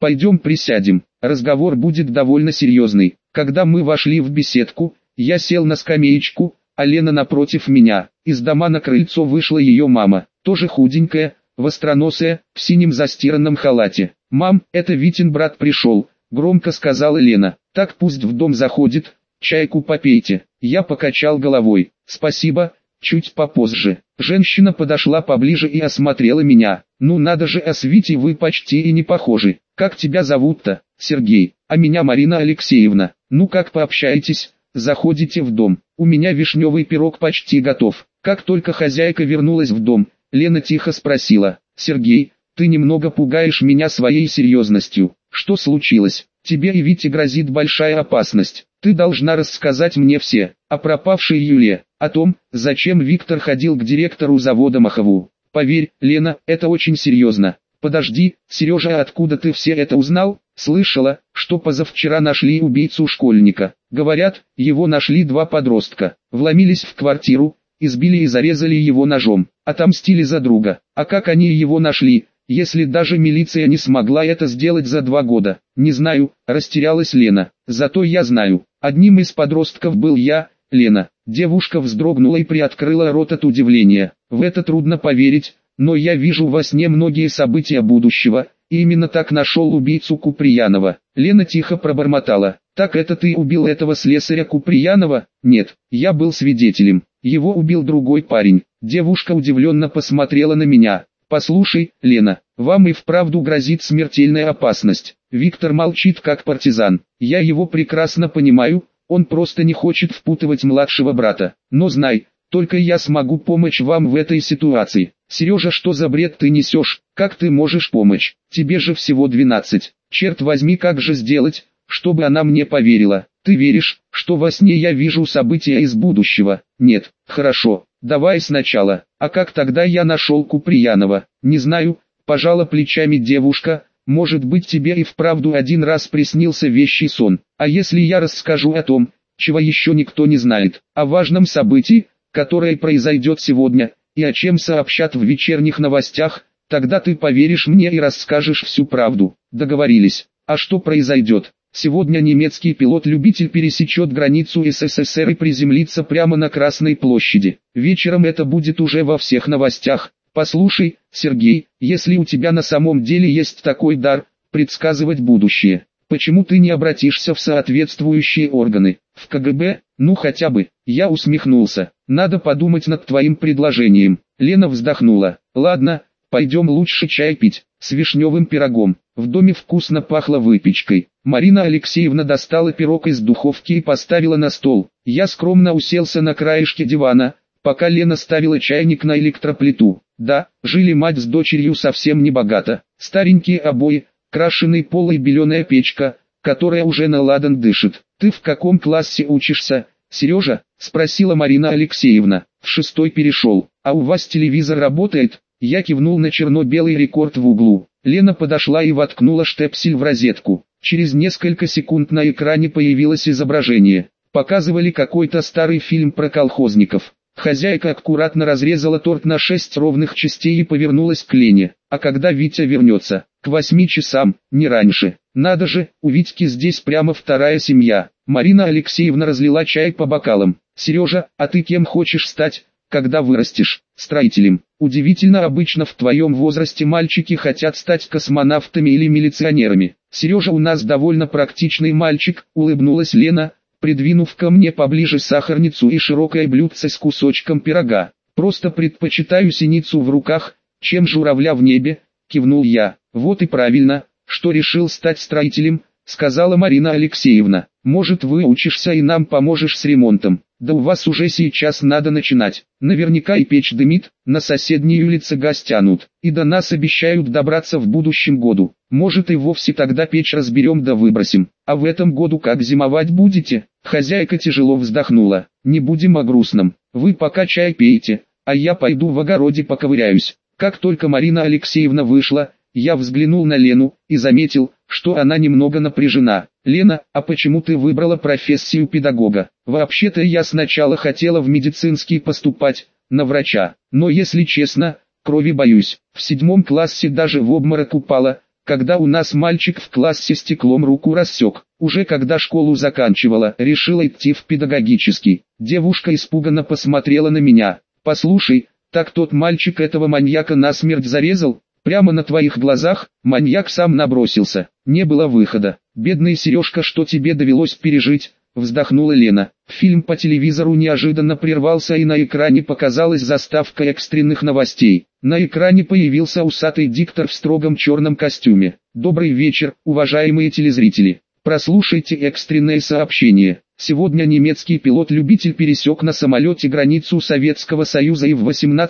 Пойдем присядем, разговор будет довольно серьезный. Когда мы вошли в беседку, я сел на скамеечку, а Лена напротив меня. Из дома на крыльцо вышла ее мама, тоже худенькая, востроносая, в синем застиранном халате. «Мам, это Витин брат пришел», — громко сказала Лена. «Так пусть в дом заходит, чайку попейте». Я покачал головой. «Спасибо, чуть попозже». Женщина подошла поближе и осмотрела меня. «Ну надо же, а с Витей вы почти и не похожи. Как тебя зовут-то?» «Сергей, а меня Марина Алексеевна». «Ну как пообщаетесь, заходите в дом. У меня вишневый пирог почти готов». Как только хозяйка вернулась в дом, Лена тихо спросила: «Сергей, ты немного пугаешь меня своей серьезностью. Что случилось? Тебе и Вите грозит большая опасность. Ты должна рассказать мне все. О пропавшей Юле, о том, зачем Виктор ходил к директору завода Махову. Поверь, Лена, это очень серьезно». «Подожди, Сережа, а откуда ты все это узнал?» «Слышала, что позавчера нашли убийцу школьника. Говорят, его нашли два подростка. Вломились в квартиру, избили и зарезали его ножом. Отомстили за друга. А как они его нашли, если даже милиция не смогла это сделать за 2 года?» «Не знаю», — растерялась Лена. «Зато я знаю. Одним из подростков был я, Лена». Девушка вздрогнула и приоткрыла рот от удивления. «В это трудно поверить, но я вижу во сне многие события будущего, и именно так нашел убийцу Куприянова». Лена тихо пробормотала: «Так это ты убил этого слесаря Куприянова?» «Нет, я был свидетелем. Его убил другой парень». Девушка удивленно посмотрела на меня. «Послушай, Лена, вам и вправду грозит смертельная опасность. Виктор молчит как партизан. Я его прекрасно понимаю, он просто не хочет впутывать младшего брата. Но знай, только я смогу помочь вам в этой ситуации». «Сережа, что за бред ты несешь? Как ты можешь помочь? Тебе же всего 12. Черт возьми, как же сделать, чтобы она мне поверила? Ты веришь, что во сне я вижу события из будущего?» «Нет». «Хорошо, давай сначала. А как тогда я нашел Куприянова?» «Не знаю», — пожала плечами девушка. «Может быть, тебе и вправду один раз приснился вещий сон. А если я расскажу о том, чего еще никто не знает, о важном событии, которое произойдет сегодня, и о чем сообщат в вечерних новостях, тогда ты поверишь мне и расскажешь всю правду». «Договорились. А что произойдет?» «Сегодня немецкий пилот-любитель пересечет границу СССР и приземлится прямо на Красной площади. Вечером это будет уже во всех новостях. Послушай, Сергей, если у тебя на самом деле есть такой дар, предсказывать будущее, почему ты не обратишься в соответствующие органы, в КГБ, ну хотя бы?» Я усмехнулся. «Надо подумать над твоим предложением». Лена вздохнула. «Ладно, пойдем лучше чай пить, с вишневым пирогом». В доме вкусно пахло выпечкой. Марина Алексеевна достала пирог из духовки и поставила на стол. Я скромно уселся на краешке дивана, пока Лена ставила чайник на электроплиту. Да, жили мать с дочерью совсем не богато. Старенькие обои, крашеный пол и беленая печка, которая уже на ладан дышит. «Ты в каком классе учишься, Сережа?» — спросила Марина Алексеевна. «В 6-й перешел. А у вас телевизор работает?» Я кивнул на черно-белый рекорд в углу. Лена подошла и воткнула штепсель в розетку. Через несколько секунд на экране появилось изображение. Показывали какой-то старый фильм про колхозников. Хозяйка аккуратно разрезала торт на 6 ровных частей и повернулась к Лене. «А когда Витя вернется?» «К 8 часам, не раньше». «Надо же, у Витьки здесь прямо вторая семья». Марина Алексеевна разлила чай по бокалам. «Сережа, а ты кем хочешь стать, когда вырастешь?» «Строителем». «Удивительно, обычно в твоем возрасте мальчики хотят стать космонавтами или милиционерами». «Сережа у нас довольно практичный мальчик», — улыбнулась Лена, придвинув ко мне поближе сахарницу и широкое блюдце с кусочком пирога. «Просто предпочитаю синицу в руках, чем журавля в небе», — кивнул я. «Вот и правильно, что решил стать строителем», — сказала Марина Алексеевна. «Может, выучишься и нам поможешь с ремонтом?» «Да у вас уже сейчас надо начинать. Наверняка и печь дымит, на соседней улице газ тянут, и до нас обещают добраться в будущем году. Может, и вовсе тогда печь разберем да выбросим. А в этом году как зимовать будете?» Хозяйка тяжело вздохнула. «Не будем о грустном. Вы пока чай пейте, а я пойду в огороде поковыряюсь». Как только Марина Алексеевна вышла, я взглянул на Лену и заметил, что она немного напряжена. «Лена, а почему ты выбрала профессию педагога?» «Вообще-то я сначала хотела в медицинский поступать, на врача, но если честно, крови боюсь. В 7 классе даже в обморок упала, когда у нас мальчик в классе стеклом руку рассек. Уже когда школу заканчивала, решила идти в педагогический. Девушка испуганно посмотрела на меня. «Послушай, так тот мальчик этого маньяка насмерть зарезал? Прямо на твоих глазах?» Маньяк сам набросился. Не было выхода. «Бедный Сережка, что тебе довелось пережить?» Вздохнула Лена. Фильм по телевизору неожиданно прервался, и на экране показалась заставка экстренных новостей. На экране появился усатый диктор в строгом черном костюме. «Добрый вечер, уважаемые телезрители. Прослушайте экстренное сообщение. Сегодня немецкий пилот-любитель пересек на самолете границу Советского Союза и в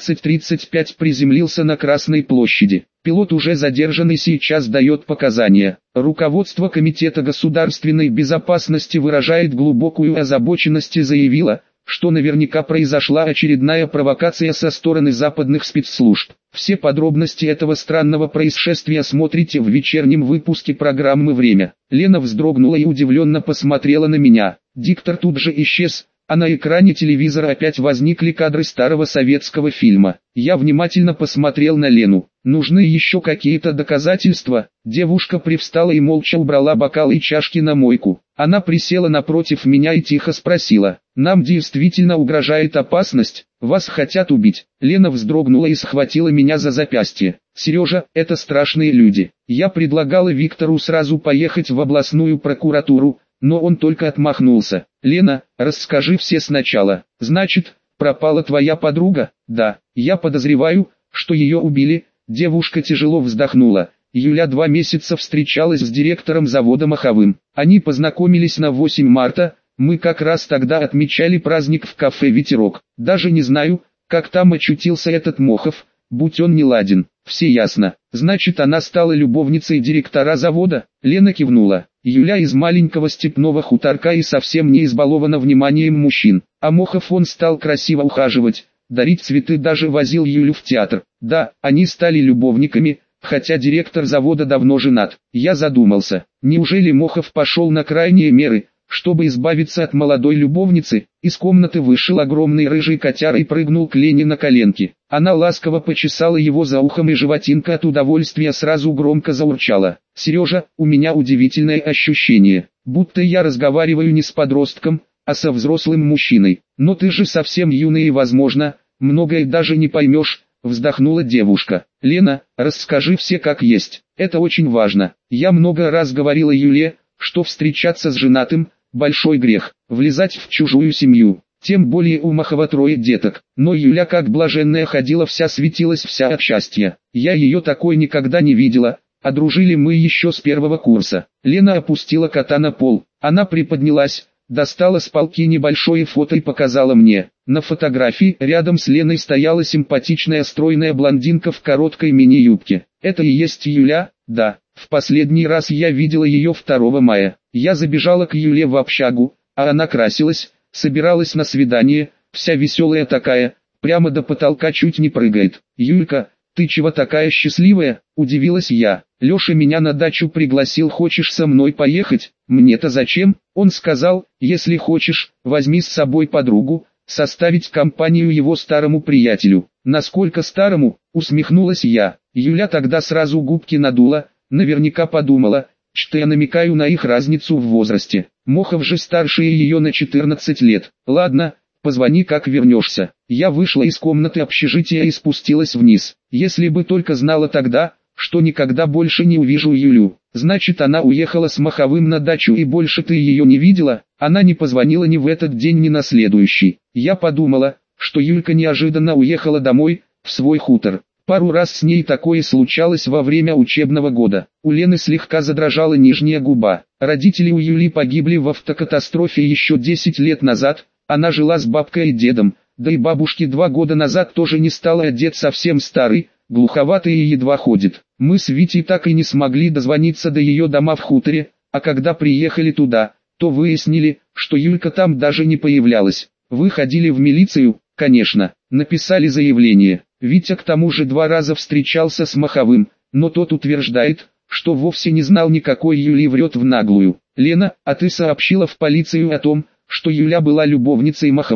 18:35 приземлился на Красной площади. Пилот уже задержан и сейчас дает показания. Руководство Комитета государственной безопасности выражает глубокую озабоченность и заявило, что наверняка произошла очередная провокация со стороны западных спецслужб. Все подробности этого странного происшествия смотрите в вечернем выпуске программы «Время». Лена вздрогнула и удивленно посмотрела на меня. Диктор тут же исчез, а на экране телевизора опять возникли кадры старого советского фильма. Я внимательно посмотрел на Лену. «Нужны еще какие-то доказательства?» Девушка привстала и молча убрала бокал и чашки на мойку. Она присела напротив меня и тихо спросила: «Нам действительно угрожает опасность? Вас хотят убить?» Лена вздрогнула и схватила меня за запястье. «Сережа, это страшные люди. Я предлагала Виктору сразу поехать в областную прокуратуру, но он только отмахнулся. Лена, расскажи все сначала. Значит, пропала твоя подруга?» «Да, я подозреваю, что ее убили». Девушка тяжело вздохнула. Юля 2 месяца встречалась с директором завода Моховым. Они познакомились на 8 марта, мы как раз тогда отмечали праздник в кафе «Ветерок». Даже не знаю, как там очутился этот Мохов, будь он не ладен. Все ясно. Значит, она стала любовницей директора завода? Лена кивнула. Юля из маленького степного хуторка и совсем не избалована вниманием мужчин. А Мохов он стал красиво ухаживать, дарить цветы, даже возил Юлю в театр. Да, они стали любовниками, хотя директор завода давно женат. Я задумался, неужели Мохов пошел на крайние меры, чтобы избавиться от молодой любовницы? Из комнаты вышел огромный рыжий котяр и прыгнул к Лене на коленки. Она ласково почесала его за ухом, и животинка от удовольствия сразу громко заурчала. «Сережа, у меня удивительное ощущение, будто я разговариваю не с подростком, а со взрослым мужчиной. Но ты же совсем юный и, возможно, многое даже не поймешь», вздохнула девушка. «Лена, расскажи все как есть, это очень важно. Я много раз говорила Юле, что встречаться с женатым – большой грех, влезать в чужую семью, тем более у Мохова 3 деток. Но Юля как блаженная ходила, вся светилась, вся от счастья. Я ее такой никогда не видела, а дружили мы еще с 1 курса». Лена опустила кота на пол, она приподнялась, достала с полки небольшое фото и показала мне. На фотографии рядом с Леной стояла симпатичная стройная блондинка в короткой мини-юбке. «Это и есть Юля?» «Да. В последний раз я видела ее 2 мая. Я забежала к Юле в общагу, а она красилась, собиралась на свидание, вся веселая такая, прямо до потолка чуть не прыгает». «Юлька, ты чего такая счастливая?» – удивилась я. «Леша меня на дачу пригласил, хочешь со мной поехать?» «Мне-то зачем?» Он сказал: «Если хочешь, возьми с собой подругу, составить компанию его старому приятелю». «Насколько старому?» – усмехнулась я. Юля тогда сразу губки надула, наверняка подумала, что я намекаю на их разницу в возрасте. Мохов же старше ее на 14 лет. «Ладно, позвони, как вернешься». Я вышла из комнаты общежития и спустилась вниз. Если бы только знала тогда, что никогда больше не увижу Юлю. «Значит, она уехала с Моховым на дачу, и больше ты ее не видела?» Она не позвонила ни в этот день, ни на следующий. Я подумала, что Юлька неожиданно уехала домой, в свой хутор. Пару раз с ней такое случалось во время учебного года. У Лены слегка задрожала нижняя губа. Родители у Юли погибли в автокатастрофе еще 10 лет назад. Она жила с бабкой и дедом, да и бабушке 2 года назад тоже не стало, а дед совсем старый, глуховатый и едва ходит. Мы с Витей так и не смогли дозвониться до ее дома в хуторе, а когда приехали туда, то выяснили, что Юлька там даже не появлялась. «Вы ходили в милицию?» «Конечно, написали заявление». Витя к тому же 2 раза встречался с Моховым, но тот утверждает, что вовсе не знал никакой Юли, врет в наглую. «Лена, а ты сообщила в полицию о том, что Юля была любовницей Мохова,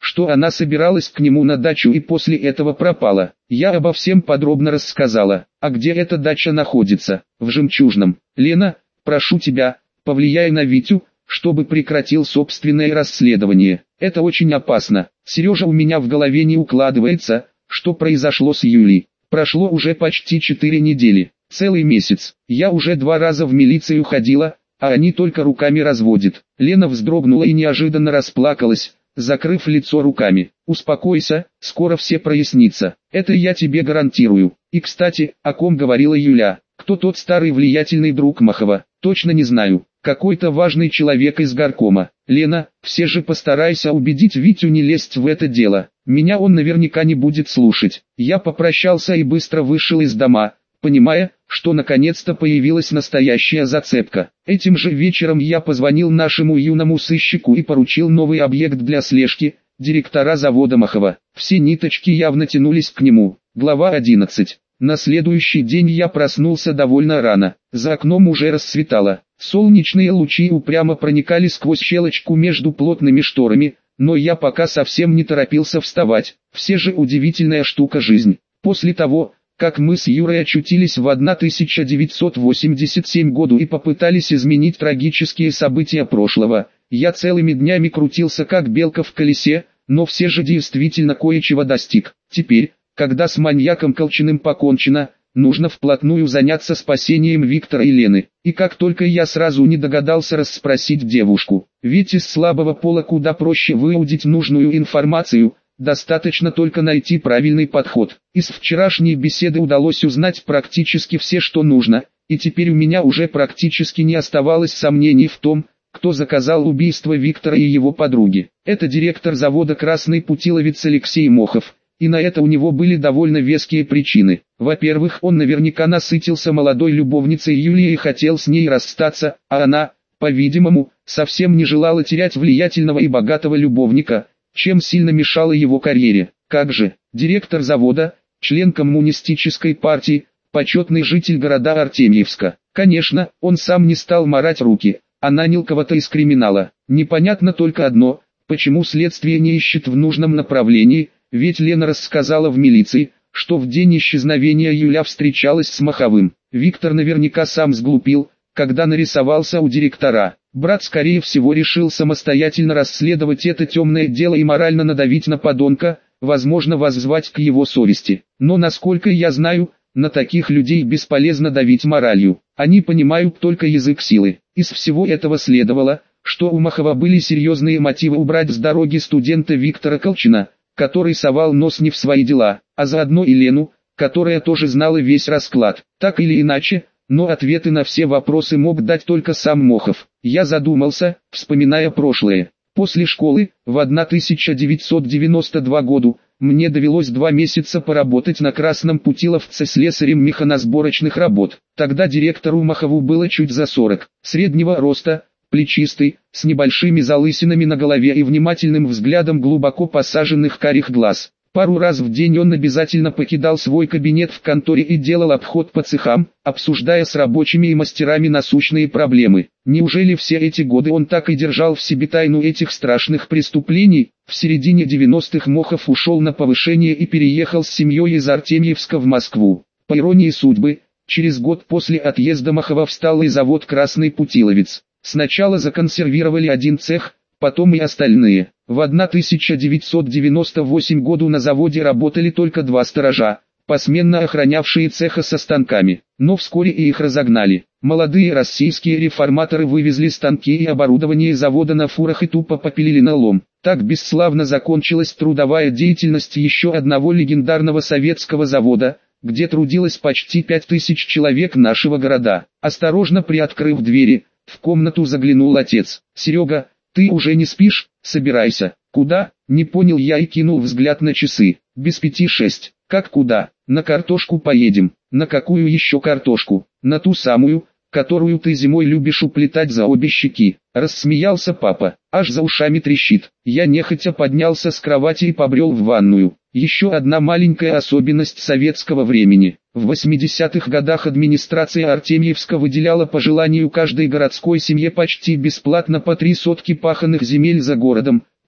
что она собиралась к нему на дачу и после этого пропала. Я обо всем подробно рассказала. А где эта дача находится? В Жемчужном. Лена, прошу тебя, повлияй на Витю, чтобы прекратил собственное расследование. Это очень опасно. Сережа, у меня в голове не укладывается, что произошло с Юлей. Прошло уже почти 4 недели. Целый месяц. Я уже 2 раза в милицию ходила, а они только руками разводят. Лена вздрогнула и неожиданно расплакалась, закрыв лицо руками. Успокойся, скоро все прояснится. Это я тебе гарантирую. И кстати, о ком говорила Юля? Кто тот старый влиятельный друг Махова? Точно не знаю. Какой-то важный человек из горкома. Лена, все же постарайся убедить Витю не лезть в это дело. Меня он наверняка не будет слушать. Я попрощался и быстро вышел из дома, понимая, что наконец-то появилась настоящая зацепка. Этим же вечером я позвонил нашему юному сыщику и поручил новый объект для слежки, директора завода Махова. Все ниточки явно тянулись к нему. Глава 11. На следующий день я проснулся довольно рано. За окном уже расцветало. Солнечные лучи упрямо проникали сквозь щелочку между плотными шторами, но я пока совсем не торопился вставать. Все же удивительная штука жизнь. После того, как мы с Юрой очутились в 1987 году и попытались изменить трагические события прошлого, я целыми днями крутился как белка в колесе, но все же действительно кое-чего достиг. Теперь, когда с маньяком Колчиным покончено, нужно вплотную заняться спасением Виктора и Лены. И как только я сразу не догадался расспросить девушку, ведь из слабого пола куда проще выудить нужную информацию, достаточно только найти правильный подход. Из вчерашней беседы удалось узнать практически все, что нужно, и теперь у меня уже практически не оставалось сомнений в том, кто заказал убийство Виктора и его подруги. Это директор завода «Красный путиловец» Алексей Мохов. И на это у него были довольно веские причины. Во-первых, он наверняка насытился молодой любовницей Юлией и хотел с ней расстаться, а она, по-видимому, совсем не желала терять влиятельного и богатого любовника, чем сильно мешало его карьере. Как же, директор завода, член коммунистической партии, почетный житель города Артемьевска. Конечно, он сам не стал марать руки, а нанял кого-то из криминала. Непонятно только одно, почему следствие не ищет в нужном направлении. Ведь Лена рассказала в милиции, что в день исчезновения Юля встречалась с Маховым. Виктор наверняка сам сглупил, когда нарисовался у директора. Брат скорее всего решил самостоятельно расследовать это темное дело и морально надавить на подонка, возможно воззвать к его совести. Но насколько я знаю, на таких людей бесполезно давить моралью. Они понимают только язык силы. Из всего этого следовало, что у Махова были серьезные мотивы убрать с дороги студента Виктора Колчина, который совал нос не в свои дела, а заодно и Лену, которая тоже знала весь расклад. Так или иначе, но ответы на все вопросы мог дать только сам Мохов. Я задумался, вспоминая прошлое. После школы, в 1992 году, мне довелось 2 месяца поработать на Красном путиловце слесарем механосборочных работ. Тогда директору Махову было чуть за 40, среднего роста, плечистый, с небольшими залысинами на голове и внимательным взглядом глубоко посаженных карих глаз. Пару раз в день он обязательно покидал свой кабинет в конторе и делал обход по цехам, обсуждая с рабочими и мастерами насущные проблемы. Неужели все эти годы он так и держал в себе тайну этих страшных преступлений? В середине 90-х Мохов ушел на повышение и переехал с семьей из Артемьевска в Москву. По иронии судьбы, через год после отъезда Мохова встал и завод «Красный путиловец». Сначала законсервировали один цех, потом и остальные. В 1998 году на заводе работали только 2 сторожа, посменно охранявшие цеха со станками. Но вскоре и их разогнали. Молодые российские реформаторы вывезли станки и оборудование завода на фурах и тупо попилили на лом. Так бесславно закончилась трудовая деятельность еще одного легендарного советского завода, где трудилось почти 5000 человек нашего города. Осторожно приоткрыв двери, в комнату заглянул отец. «Серега, ты уже не спишь? Собирайся». «Куда?» — не понял я и кинул взгляд на часы. «Без 5-6. Как куда? На картошку поедем». «На какую еще картошку?» «На ту самую, которую ты зимой любишь уплетать за обе щеки». Рассмеялся папа, аж за ушами трещит. Я нехотя поднялся с кровати и побрел в ванную. Еще одна маленькая особенность советского времени. В 80-х годах администрация Артемьевска выделяла по желанию каждой городской семье почти бесплатно по 3 сотки паханных земель за городом,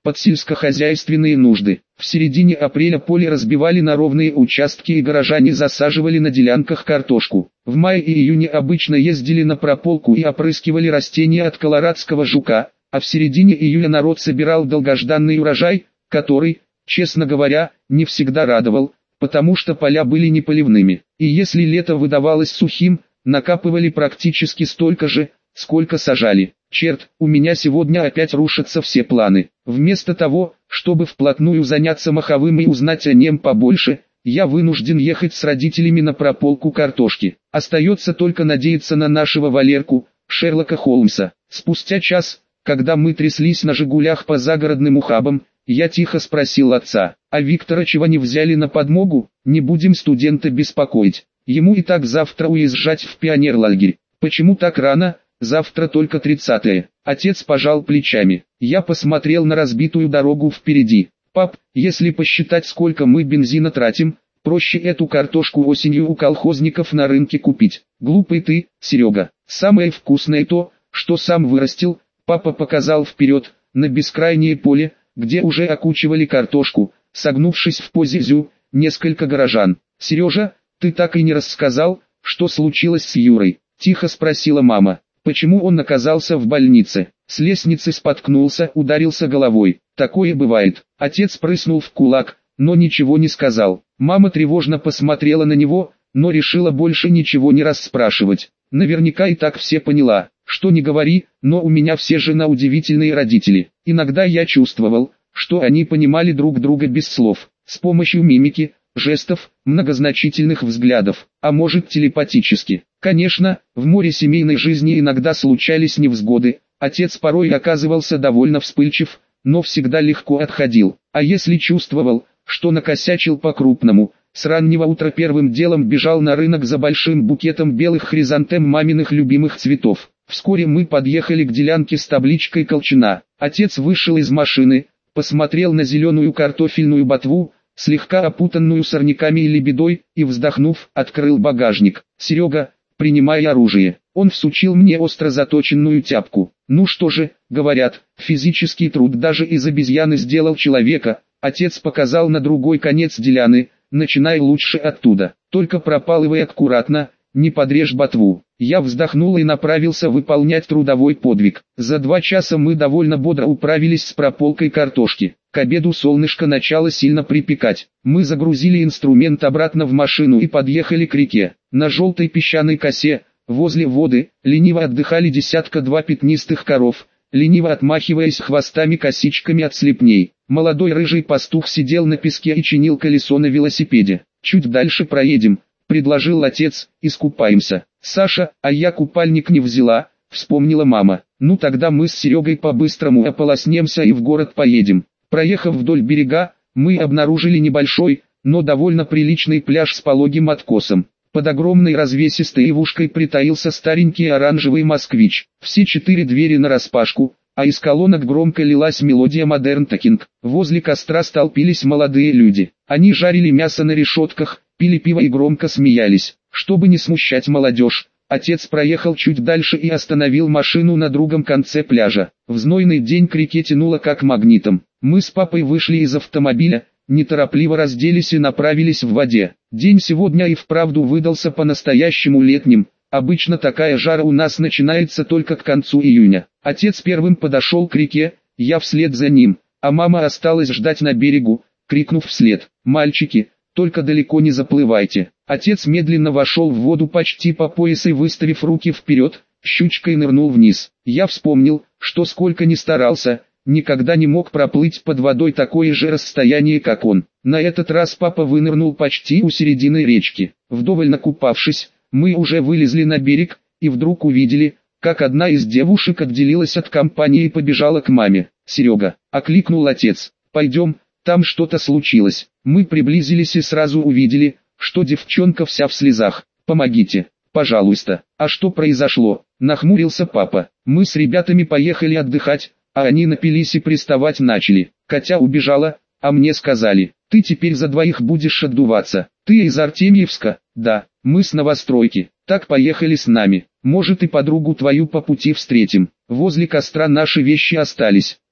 под сельскохозяйственные нужды. В середине апреля поле разбивали на ровные участки и горожане засаживали на делянках картошку. В мае и июне обычно ездили на прополку и опрыскивали растения от колорадского жука, а в середине июля народ собирал долгожданный урожай, который, честно говоря, не всегда радовал, потому что поля были неполивными. И если лето выдавалось сухим, накапывали практически столько же, сколько сажали. Черт, у меня сегодня опять рушатся все планы. Вместо того, чтобы вплотную заняться маховым и узнать о нем побольше, я вынужден ехать с родителями на прополку картошки. Остается только надеяться на нашего Валерку, Шерлока Холмса. Спустя час, когда мы тряслись на «Жигулях» по загородным ухабам, я тихо спросил отца: «А Виктора чего не взяли на подмогу? Не будем студента беспокоить. Ему и так завтра уезжать в пионерлагерь». «Почему так рано? Завтра только 30-е. Отец пожал плечами. Я посмотрел на разбитую дорогу впереди. «Пап, если посчитать, сколько мы бензина тратим, проще эту картошку осенью у колхозников на рынке купить». «Глупый ты, Серега. Самое вкусное то, что сам вырастил». Папа показал вперед, на бескрайнее поле, где уже окучивали картошку, согнувшись в позе зю, несколько горожан. «Сережа, ты так и не рассказал, что случилось с Юрой?» – тихо спросила мама. «Почему он оказался в больнице?» С лестницы споткнулся, ударился головой. Такое бывает. Отец прыснул в кулак, но ничего не сказал. Мама тревожно посмотрела на него, но решила больше ничего не расспрашивать. Наверняка и так все поняла. Что не говори, но у меня все жена удивительные родители. Иногда я чувствовал, что они понимали друг друга без слов, с помощью мимики, жестов, многозначительных взглядов, а может телепатически. Конечно, в море семейной жизни иногда случались невзгоды, отец порой оказывался довольно вспыльчив, но всегда легко отходил. А если чувствовал, что накосячил по-крупному, с раннего утра первым делом бежал на рынок за большим букетом белых хризантем маминых любимых цветов. Вскоре мы подъехали к делянке с табличкой «Колчина». Отец вышел из машины, посмотрел на зеленую картофельную ботву, слегка опутанную сорняками и лебедой, и, вздохнув, открыл багажник. «Серега, принимай оружие». Он всучил мне остро заточенную тяпку. «Ну что же, говорят, физический труд даже из обезьяны сделал человека». Отец показал на другой конец деляны: «Начинай лучше оттуда, только пропалывай аккуратно, не подрежь ботву». Я вздохнул и направился выполнять трудовой подвиг. За 2 часа мы довольно бодро управились с прополкой картошки. К обеду солнышко начало сильно припекать. Мы загрузили инструмент обратно в машину и подъехали к реке. На желтой песчаной косе, возле воды, лениво отдыхали 1-2 пятнистых коров, лениво отмахиваясь хвостами-косичками от слепней. Молодой рыжий пастух сидел на песке и чинил колесо на велосипеде. «Чуть дальше проедем», — предложил отец, — «искупаемся». «Саша, а я купальник не взяла», — вспомнила мама. «Ну тогда мы с Серегой по-быстрому ополоснемся и в город поедем». Проехав вдоль берега, мы обнаружили небольшой, но довольно приличный пляж с пологим откосом. Под огромной развесистой ивушкой притаился старенький оранжевый москвич. Все 4 двери нараспашку, а из колонок громко лилась мелодия Modern Talking. Возле костра столпились молодые люди. Они жарили мясо на решетках, пили пиво и громко смеялись. Чтобы не смущать молодежь, отец проехал чуть дальше и остановил машину на другом конце пляжа. В знойный день к реке тянуло как магнитом. Мы с папой вышли из автомобиля, неторопливо разделись и направились в воде. День сегодня и вправду выдался по-настоящему летним. Обычно такая жара у нас начинается только к концу июня. Отец первым подошел к реке, я вслед за ним, а мама осталась ждать на берегу, крикнув вслед: «Мальчики, только далеко не заплывайте». Отец медленно вошел в воду почти по пояс и, выставив руки вперед, щучкой нырнул вниз. Я вспомнил, что сколько ни старался, никогда не мог проплыть под водой такое же расстояние, как он. На этот раз папа вынырнул почти у середины речки. Вдоволь накупавшись, мы уже вылезли на берег, и вдруг увидели, как одна из девушек отделилась от компании и побежала к маме. «Серега», — окликнул отец, — «пойдем, там что-то случилось». Мы приблизились и сразу увидели, что девчонка вся в слезах. «Помогите, пожалуйста». «А что произошло?» — нахмурился папа. «Мы с ребятами поехали отдыхать, а они напились и приставать начали. Катя убежала, а мне сказали: ты теперь за 2 будешь отдуваться». «Ты из Артемьевска?» «Да, мы с новостройки». «Так поехали с нами. Может, и подругу твою по пути встретим». Возле костра наши вещи остались.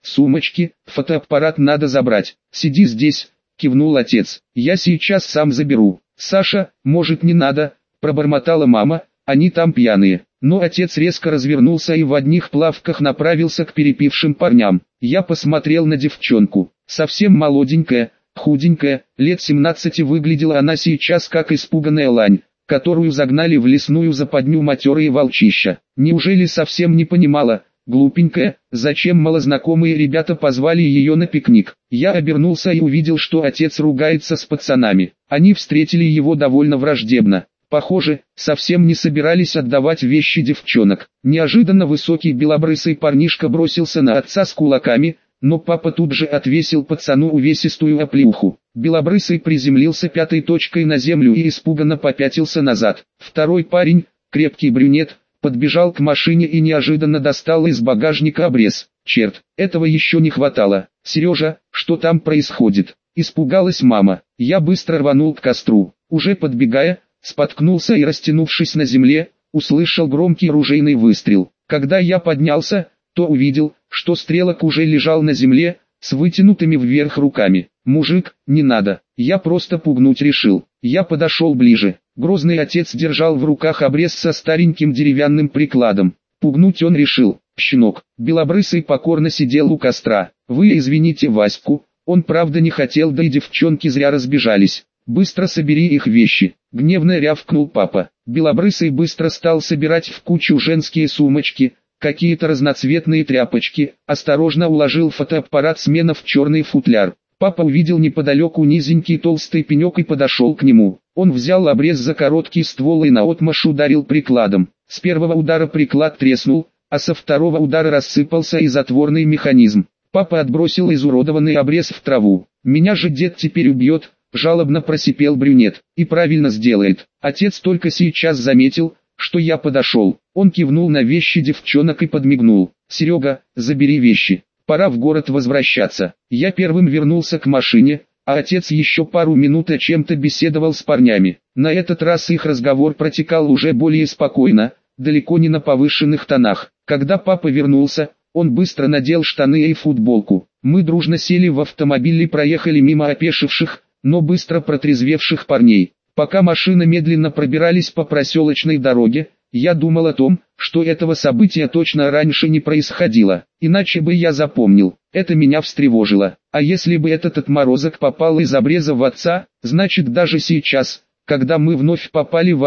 сумочки, фотоаппарат надо забрать. Сиди здесь, кивнул отец. Я сейчас сам заберу. Саша, может не надо, пробормотала мама, они там пьяные. Но отец резко развернулся и в одних плавках направился к перепившим парням. Я посмотрел на девчонку. Совсем молоденькая, худенькая, лет 17 выглядела она сейчас как испуганная лань, которую загнали в лесную западню матерые волчища. Неужели совсем не понимала, глупенькая, зачем малознакомые ребята позвали ее на пикник? Я обернулся и увидел, что отец ругается с пацанами. Они встретили его довольно враждебно. Похоже, совсем не собирались отдавать вещи девчонок. Неожиданно высокий белобрысый парнишка бросился на отца с кулаками, но папа тут же отвесил пацану увесистую оплеуху. Белобрысый приземлился пятой точкой на землю и испуганно попятился назад. Второй парень, крепкий брюнет, подбежал к машине и неожиданно достал из багажника обрез. Черт, этого еще не хватало. Сережа, что там происходит? Испугалась мама. Я быстро рванул к костру. Уже подбегая, споткнулся и, растянувшись на земле, услышал громкий ружейный выстрел. Когда я поднялся, то увидел, что Стрелок уже лежал на земле, с вытянутыми вверх руками. «Мужик, не надо, я просто пугнуть решил». Я подошел ближе. Грозный отец держал в руках обрез со стареньким деревянным прикладом. Пугнуть он решил. Щенок, белобрысый покорно сидел у костра. «Вы извините Ваську, он правда не хотел, да и девчонки зря разбежались. Быстро собери их вещи», — гневно рявкнул папа. Белобрысый быстро стал собирать в кучу женские сумочки, какие-то разноцветные тряпочки, осторожно уложил фотоаппарат смена в черный футляр. Папа увидел неподалеку низенький толстый пенек и подошел к нему. Он взял обрез за короткий ствол и наотмашь ударил прикладом. С первого удара приклад треснул, а со второго удара рассыпался и затворный механизм. Папа отбросил изуродованный обрез в траву. «Меня же дед теперь убьет», — жалобно просипел брюнет. «И правильно сделает». Отец только сейчас заметил, что я подошел. Он кивнул на вещи девчонок и подмигнул. «Серега, забери вещи. Пора в город возвращаться». Я первым вернулся к машине, а отец еще пару минут о чем-то беседовал с парнями. На этот раз их разговор протекал уже более спокойно, далеко не на повышенных тонах. Когда папа вернулся, он быстро надел штаны и футболку. Мы дружно сели в автомобиль и проехали мимо опешивших, но быстро протрезвевших парней. Пока машины медленно пробирались по проселочной дороге, я думал о том, что этого события точно раньше не происходило, иначе бы я запомнил. Это меня встревожило. А если бы этот отморозок попал из обреза в отца, значит даже сейчас, когда мы вновь попали в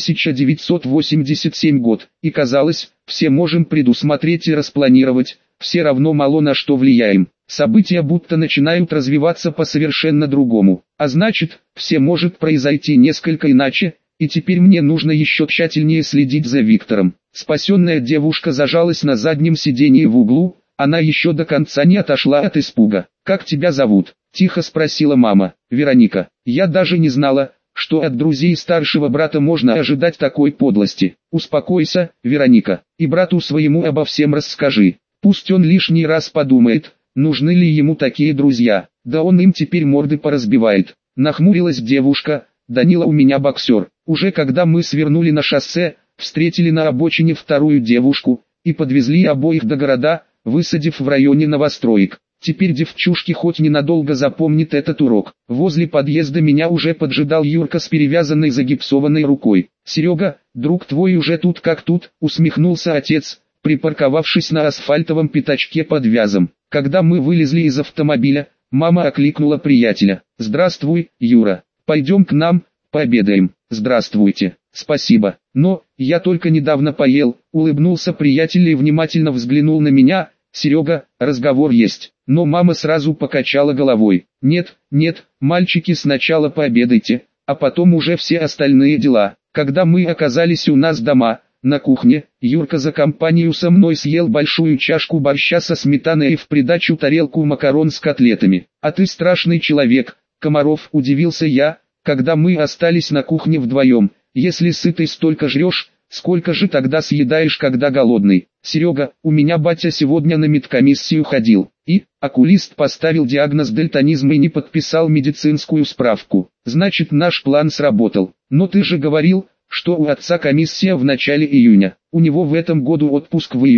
1987 год, и казалось, все можем предусмотреть и распланировать, все равно мало на что влияем. События будто начинают развиваться по совершенно другому. А значит, все может произойти несколько иначе, и теперь мне нужно еще тщательнее следить за Виктором. Спасенная девушка зажалась на заднем сидении в углу, она еще до конца не отошла от испуга. «Как тебя зовут?» – тихо спросила мама. «Вероника». Я даже не знала, что от друзей старшего брата можно ожидать такой подлости. «Успокойся, Вероника, и брату своему обо всем расскажи. Пусть он лишний раз подумает, нужны ли ему такие друзья, да он им теперь морды поразбивает». Нахмурилась девушка. «Данила у меня боксер». Уже когда мы свернули на шоссе, встретили на обочине вторую девушку, и подвезли обоих до города, высадив в районе новостроек. Теперь девчушки хоть ненадолго запомнит этот урок. Возле подъезда меня уже поджидал Юрка с перевязанной загипсованной рукой. «Серега, друг твой уже тут как тут», усмехнулся отец, припарковавшись на асфальтовом пятачке под вязом. Когда мы вылезли из автомобиля, мама окликнула приятеля. «Здравствуй, Юра, пойдем к нам, пообедаем». «Здравствуйте, спасибо, но, я только недавно поел», улыбнулся приятель и внимательно взглянул на меня. «Серега, разговор есть». Но мама сразу покачала головой. «Нет, нет, мальчики, сначала пообедайте, а потом уже все остальные дела». Когда мы оказались у нас дома, на кухне, Юрка за компанию со мной съел большую чашку борща со сметаной и в придачу тарелку макарон с котлетами. «А ты страшный человек, Комаров», удивился я, когда мы остались на кухне вдвоем. «Если сытый столько жрешь, сколько же тогда съедаешь, когда голодный?» «Серега, у меня батя сегодня на медкомиссию ходил, и окулист поставил диагноз дальтонизм и не подписал медицинскую справку. Значит, наш план сработал. Но ты же говорил, что у отца комиссия в начале июня. У него в этом году отпуск в июне».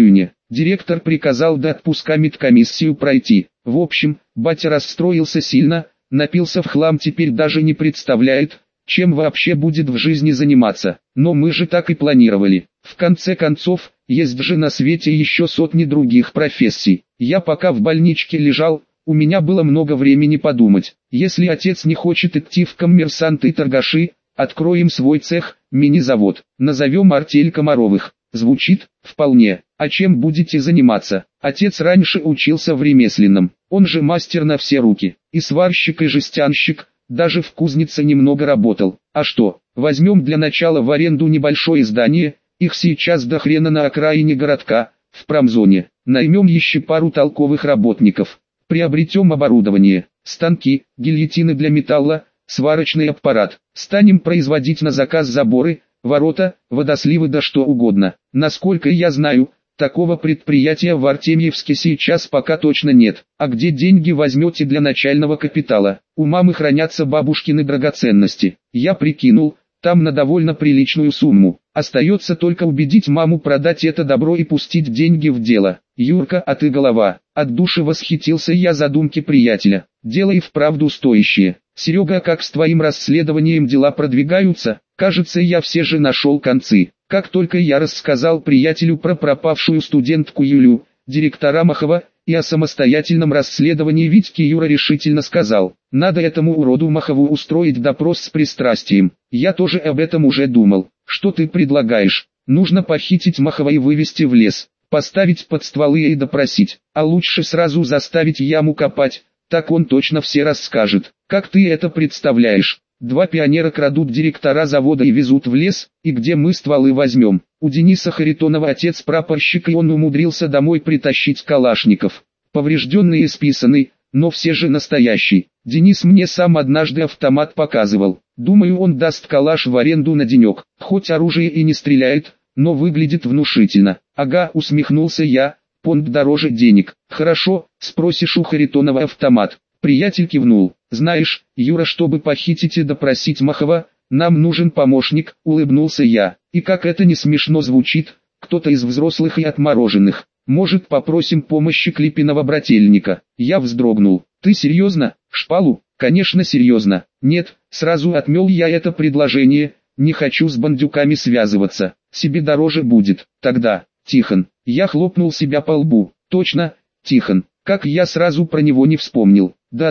Директор приказал до отпуска медкомиссию пройти. В общем, батя расстроился сильно, напился в хлам, теперь даже не представляет, чем вообще будет в жизни заниматься. Но мы же так и планировали. В конце концов, есть же на свете еще сотни других профессий. Я пока в больничке лежал, у меня было много времени подумать. Если отец не хочет идти в коммерсанты и торгаши, откроем свой цех, мини-завод. Назовем артель Комаровых. Звучит? Вполне. А чем будете заниматься? Отец раньше учился в ремесленном. Он же мастер на все руки. И сварщик, и жестянщик. Даже в кузнице немного работал. А что, возьмем для начала в аренду небольшое здание, их сейчас до хрена на окраине городка, в промзоне. Наймем еще пару толковых работников. Приобретем оборудование, станки, гильотины для металла, сварочный аппарат. Станем производить на заказ заборы, ворота, водосливы да что угодно. Насколько я знаю, такого предприятия в Артемьевске сейчас пока точно нет. А где деньги возьмете для начального капитала? У мамы хранятся бабушкины драгоценности. Я прикинул, там на довольно приличную сумму. Остается только убедить маму продать это добро и пустить деньги в дело. Юрка, а ты голова. От души восхитился я задумке приятеля. Дело и вправду стоящее. Серега, как с твоим расследованием дела продвигаются? Кажется, я все же нашел концы. Как только я рассказал приятелю про пропавшую студентку Юлю, директора Махова, и о самостоятельном расследовании Витьки, Юра решительно сказал: надо этому уроду Махову устроить допрос с пристрастием. Я тоже об этом уже думал. Что ты предлагаешь? Нужно похитить Махова и вывести в лес, поставить под стволы и допросить, а лучше сразу заставить яму копать, так он точно все расскажет. Как ты это представляешь? Два пионера крадут директора завода и везут в лес, и где мы стволы возьмем? У Дениса Харитонова отец прапорщик, и он умудрился домой притащить калашников. Поврежденный и списанный, но все же настоящий. Денис мне сам однажды автомат показывал. Думаю, он даст калаш в аренду на денек. Хоть оружие и не стреляет, но выглядит внушительно. Ага, усмехнулся я, понт дороже денег. Хорошо, спросишь у Харитонова автомат. Приятель кивнул. Знаешь, Юра, чтобы похитить и допросить Махова, нам нужен помощник, улыбнулся я. И как это не смешно звучит, кто-то из взрослых и отмороженных. Может, попросим помощи Клипиного брательника? Я вздрогнул. Ты серьезно? Шпалу? Конечно серьезно. Нет, сразу отмел я это предложение, не хочу с бандюками связываться. Себе дороже будет. Тогда, Тихон. Я хлопнул себя по лбу. Точно, Тихон. Как я сразу про него не вспомнил. До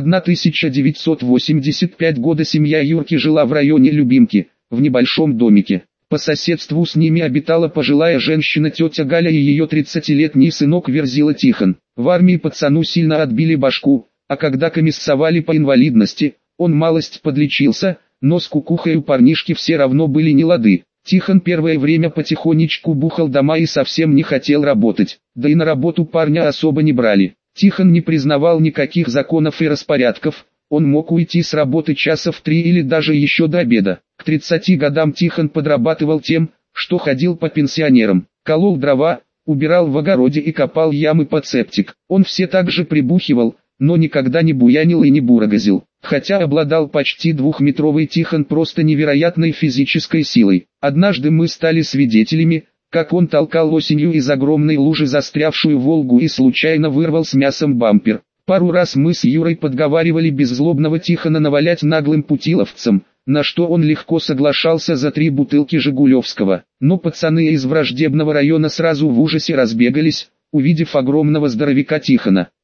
1985 года семья Юрки жила в районе Любимки, в небольшом домике. По соседству с ними обитала пожилая женщина тетя Галя и ее 30-летний сынок Верзила Тихон. В армии пацану сильно отбили башку, а когда комиссовали по инвалидности, он малость подлечился, но с кукухой у парнишки все равно были нелады. Тихон первое время потихонечку бухал дома и совсем не хотел работать, да и на работу парня особо не брали. Тихон не признавал никаких законов и распорядков, он мог уйти с работы часа в 3 или даже еще до обеда. К 30 годам Тихон подрабатывал тем, что ходил по пенсионерам, колол дрова, убирал в огороде и копал ямы под септик. Он все так же прибухивал, но никогда не буянил и не бурагозил. Хотя обладал почти двухметровый Тихон просто невероятной физической силой. Однажды мы стали свидетелями, как он толкал осенью из огромной лужи застрявшую Волгу и случайно вырвал с мясом бампер. Пару раз мы с Юрой подговаривали беззлобного Тихона навалять наглым путиловцам, на что он легко соглашался за 3 бутылки Жигулевского. Но пацаны из враждебного района сразу в ужасе разбегались, увидев огромного здоровяка Тихона.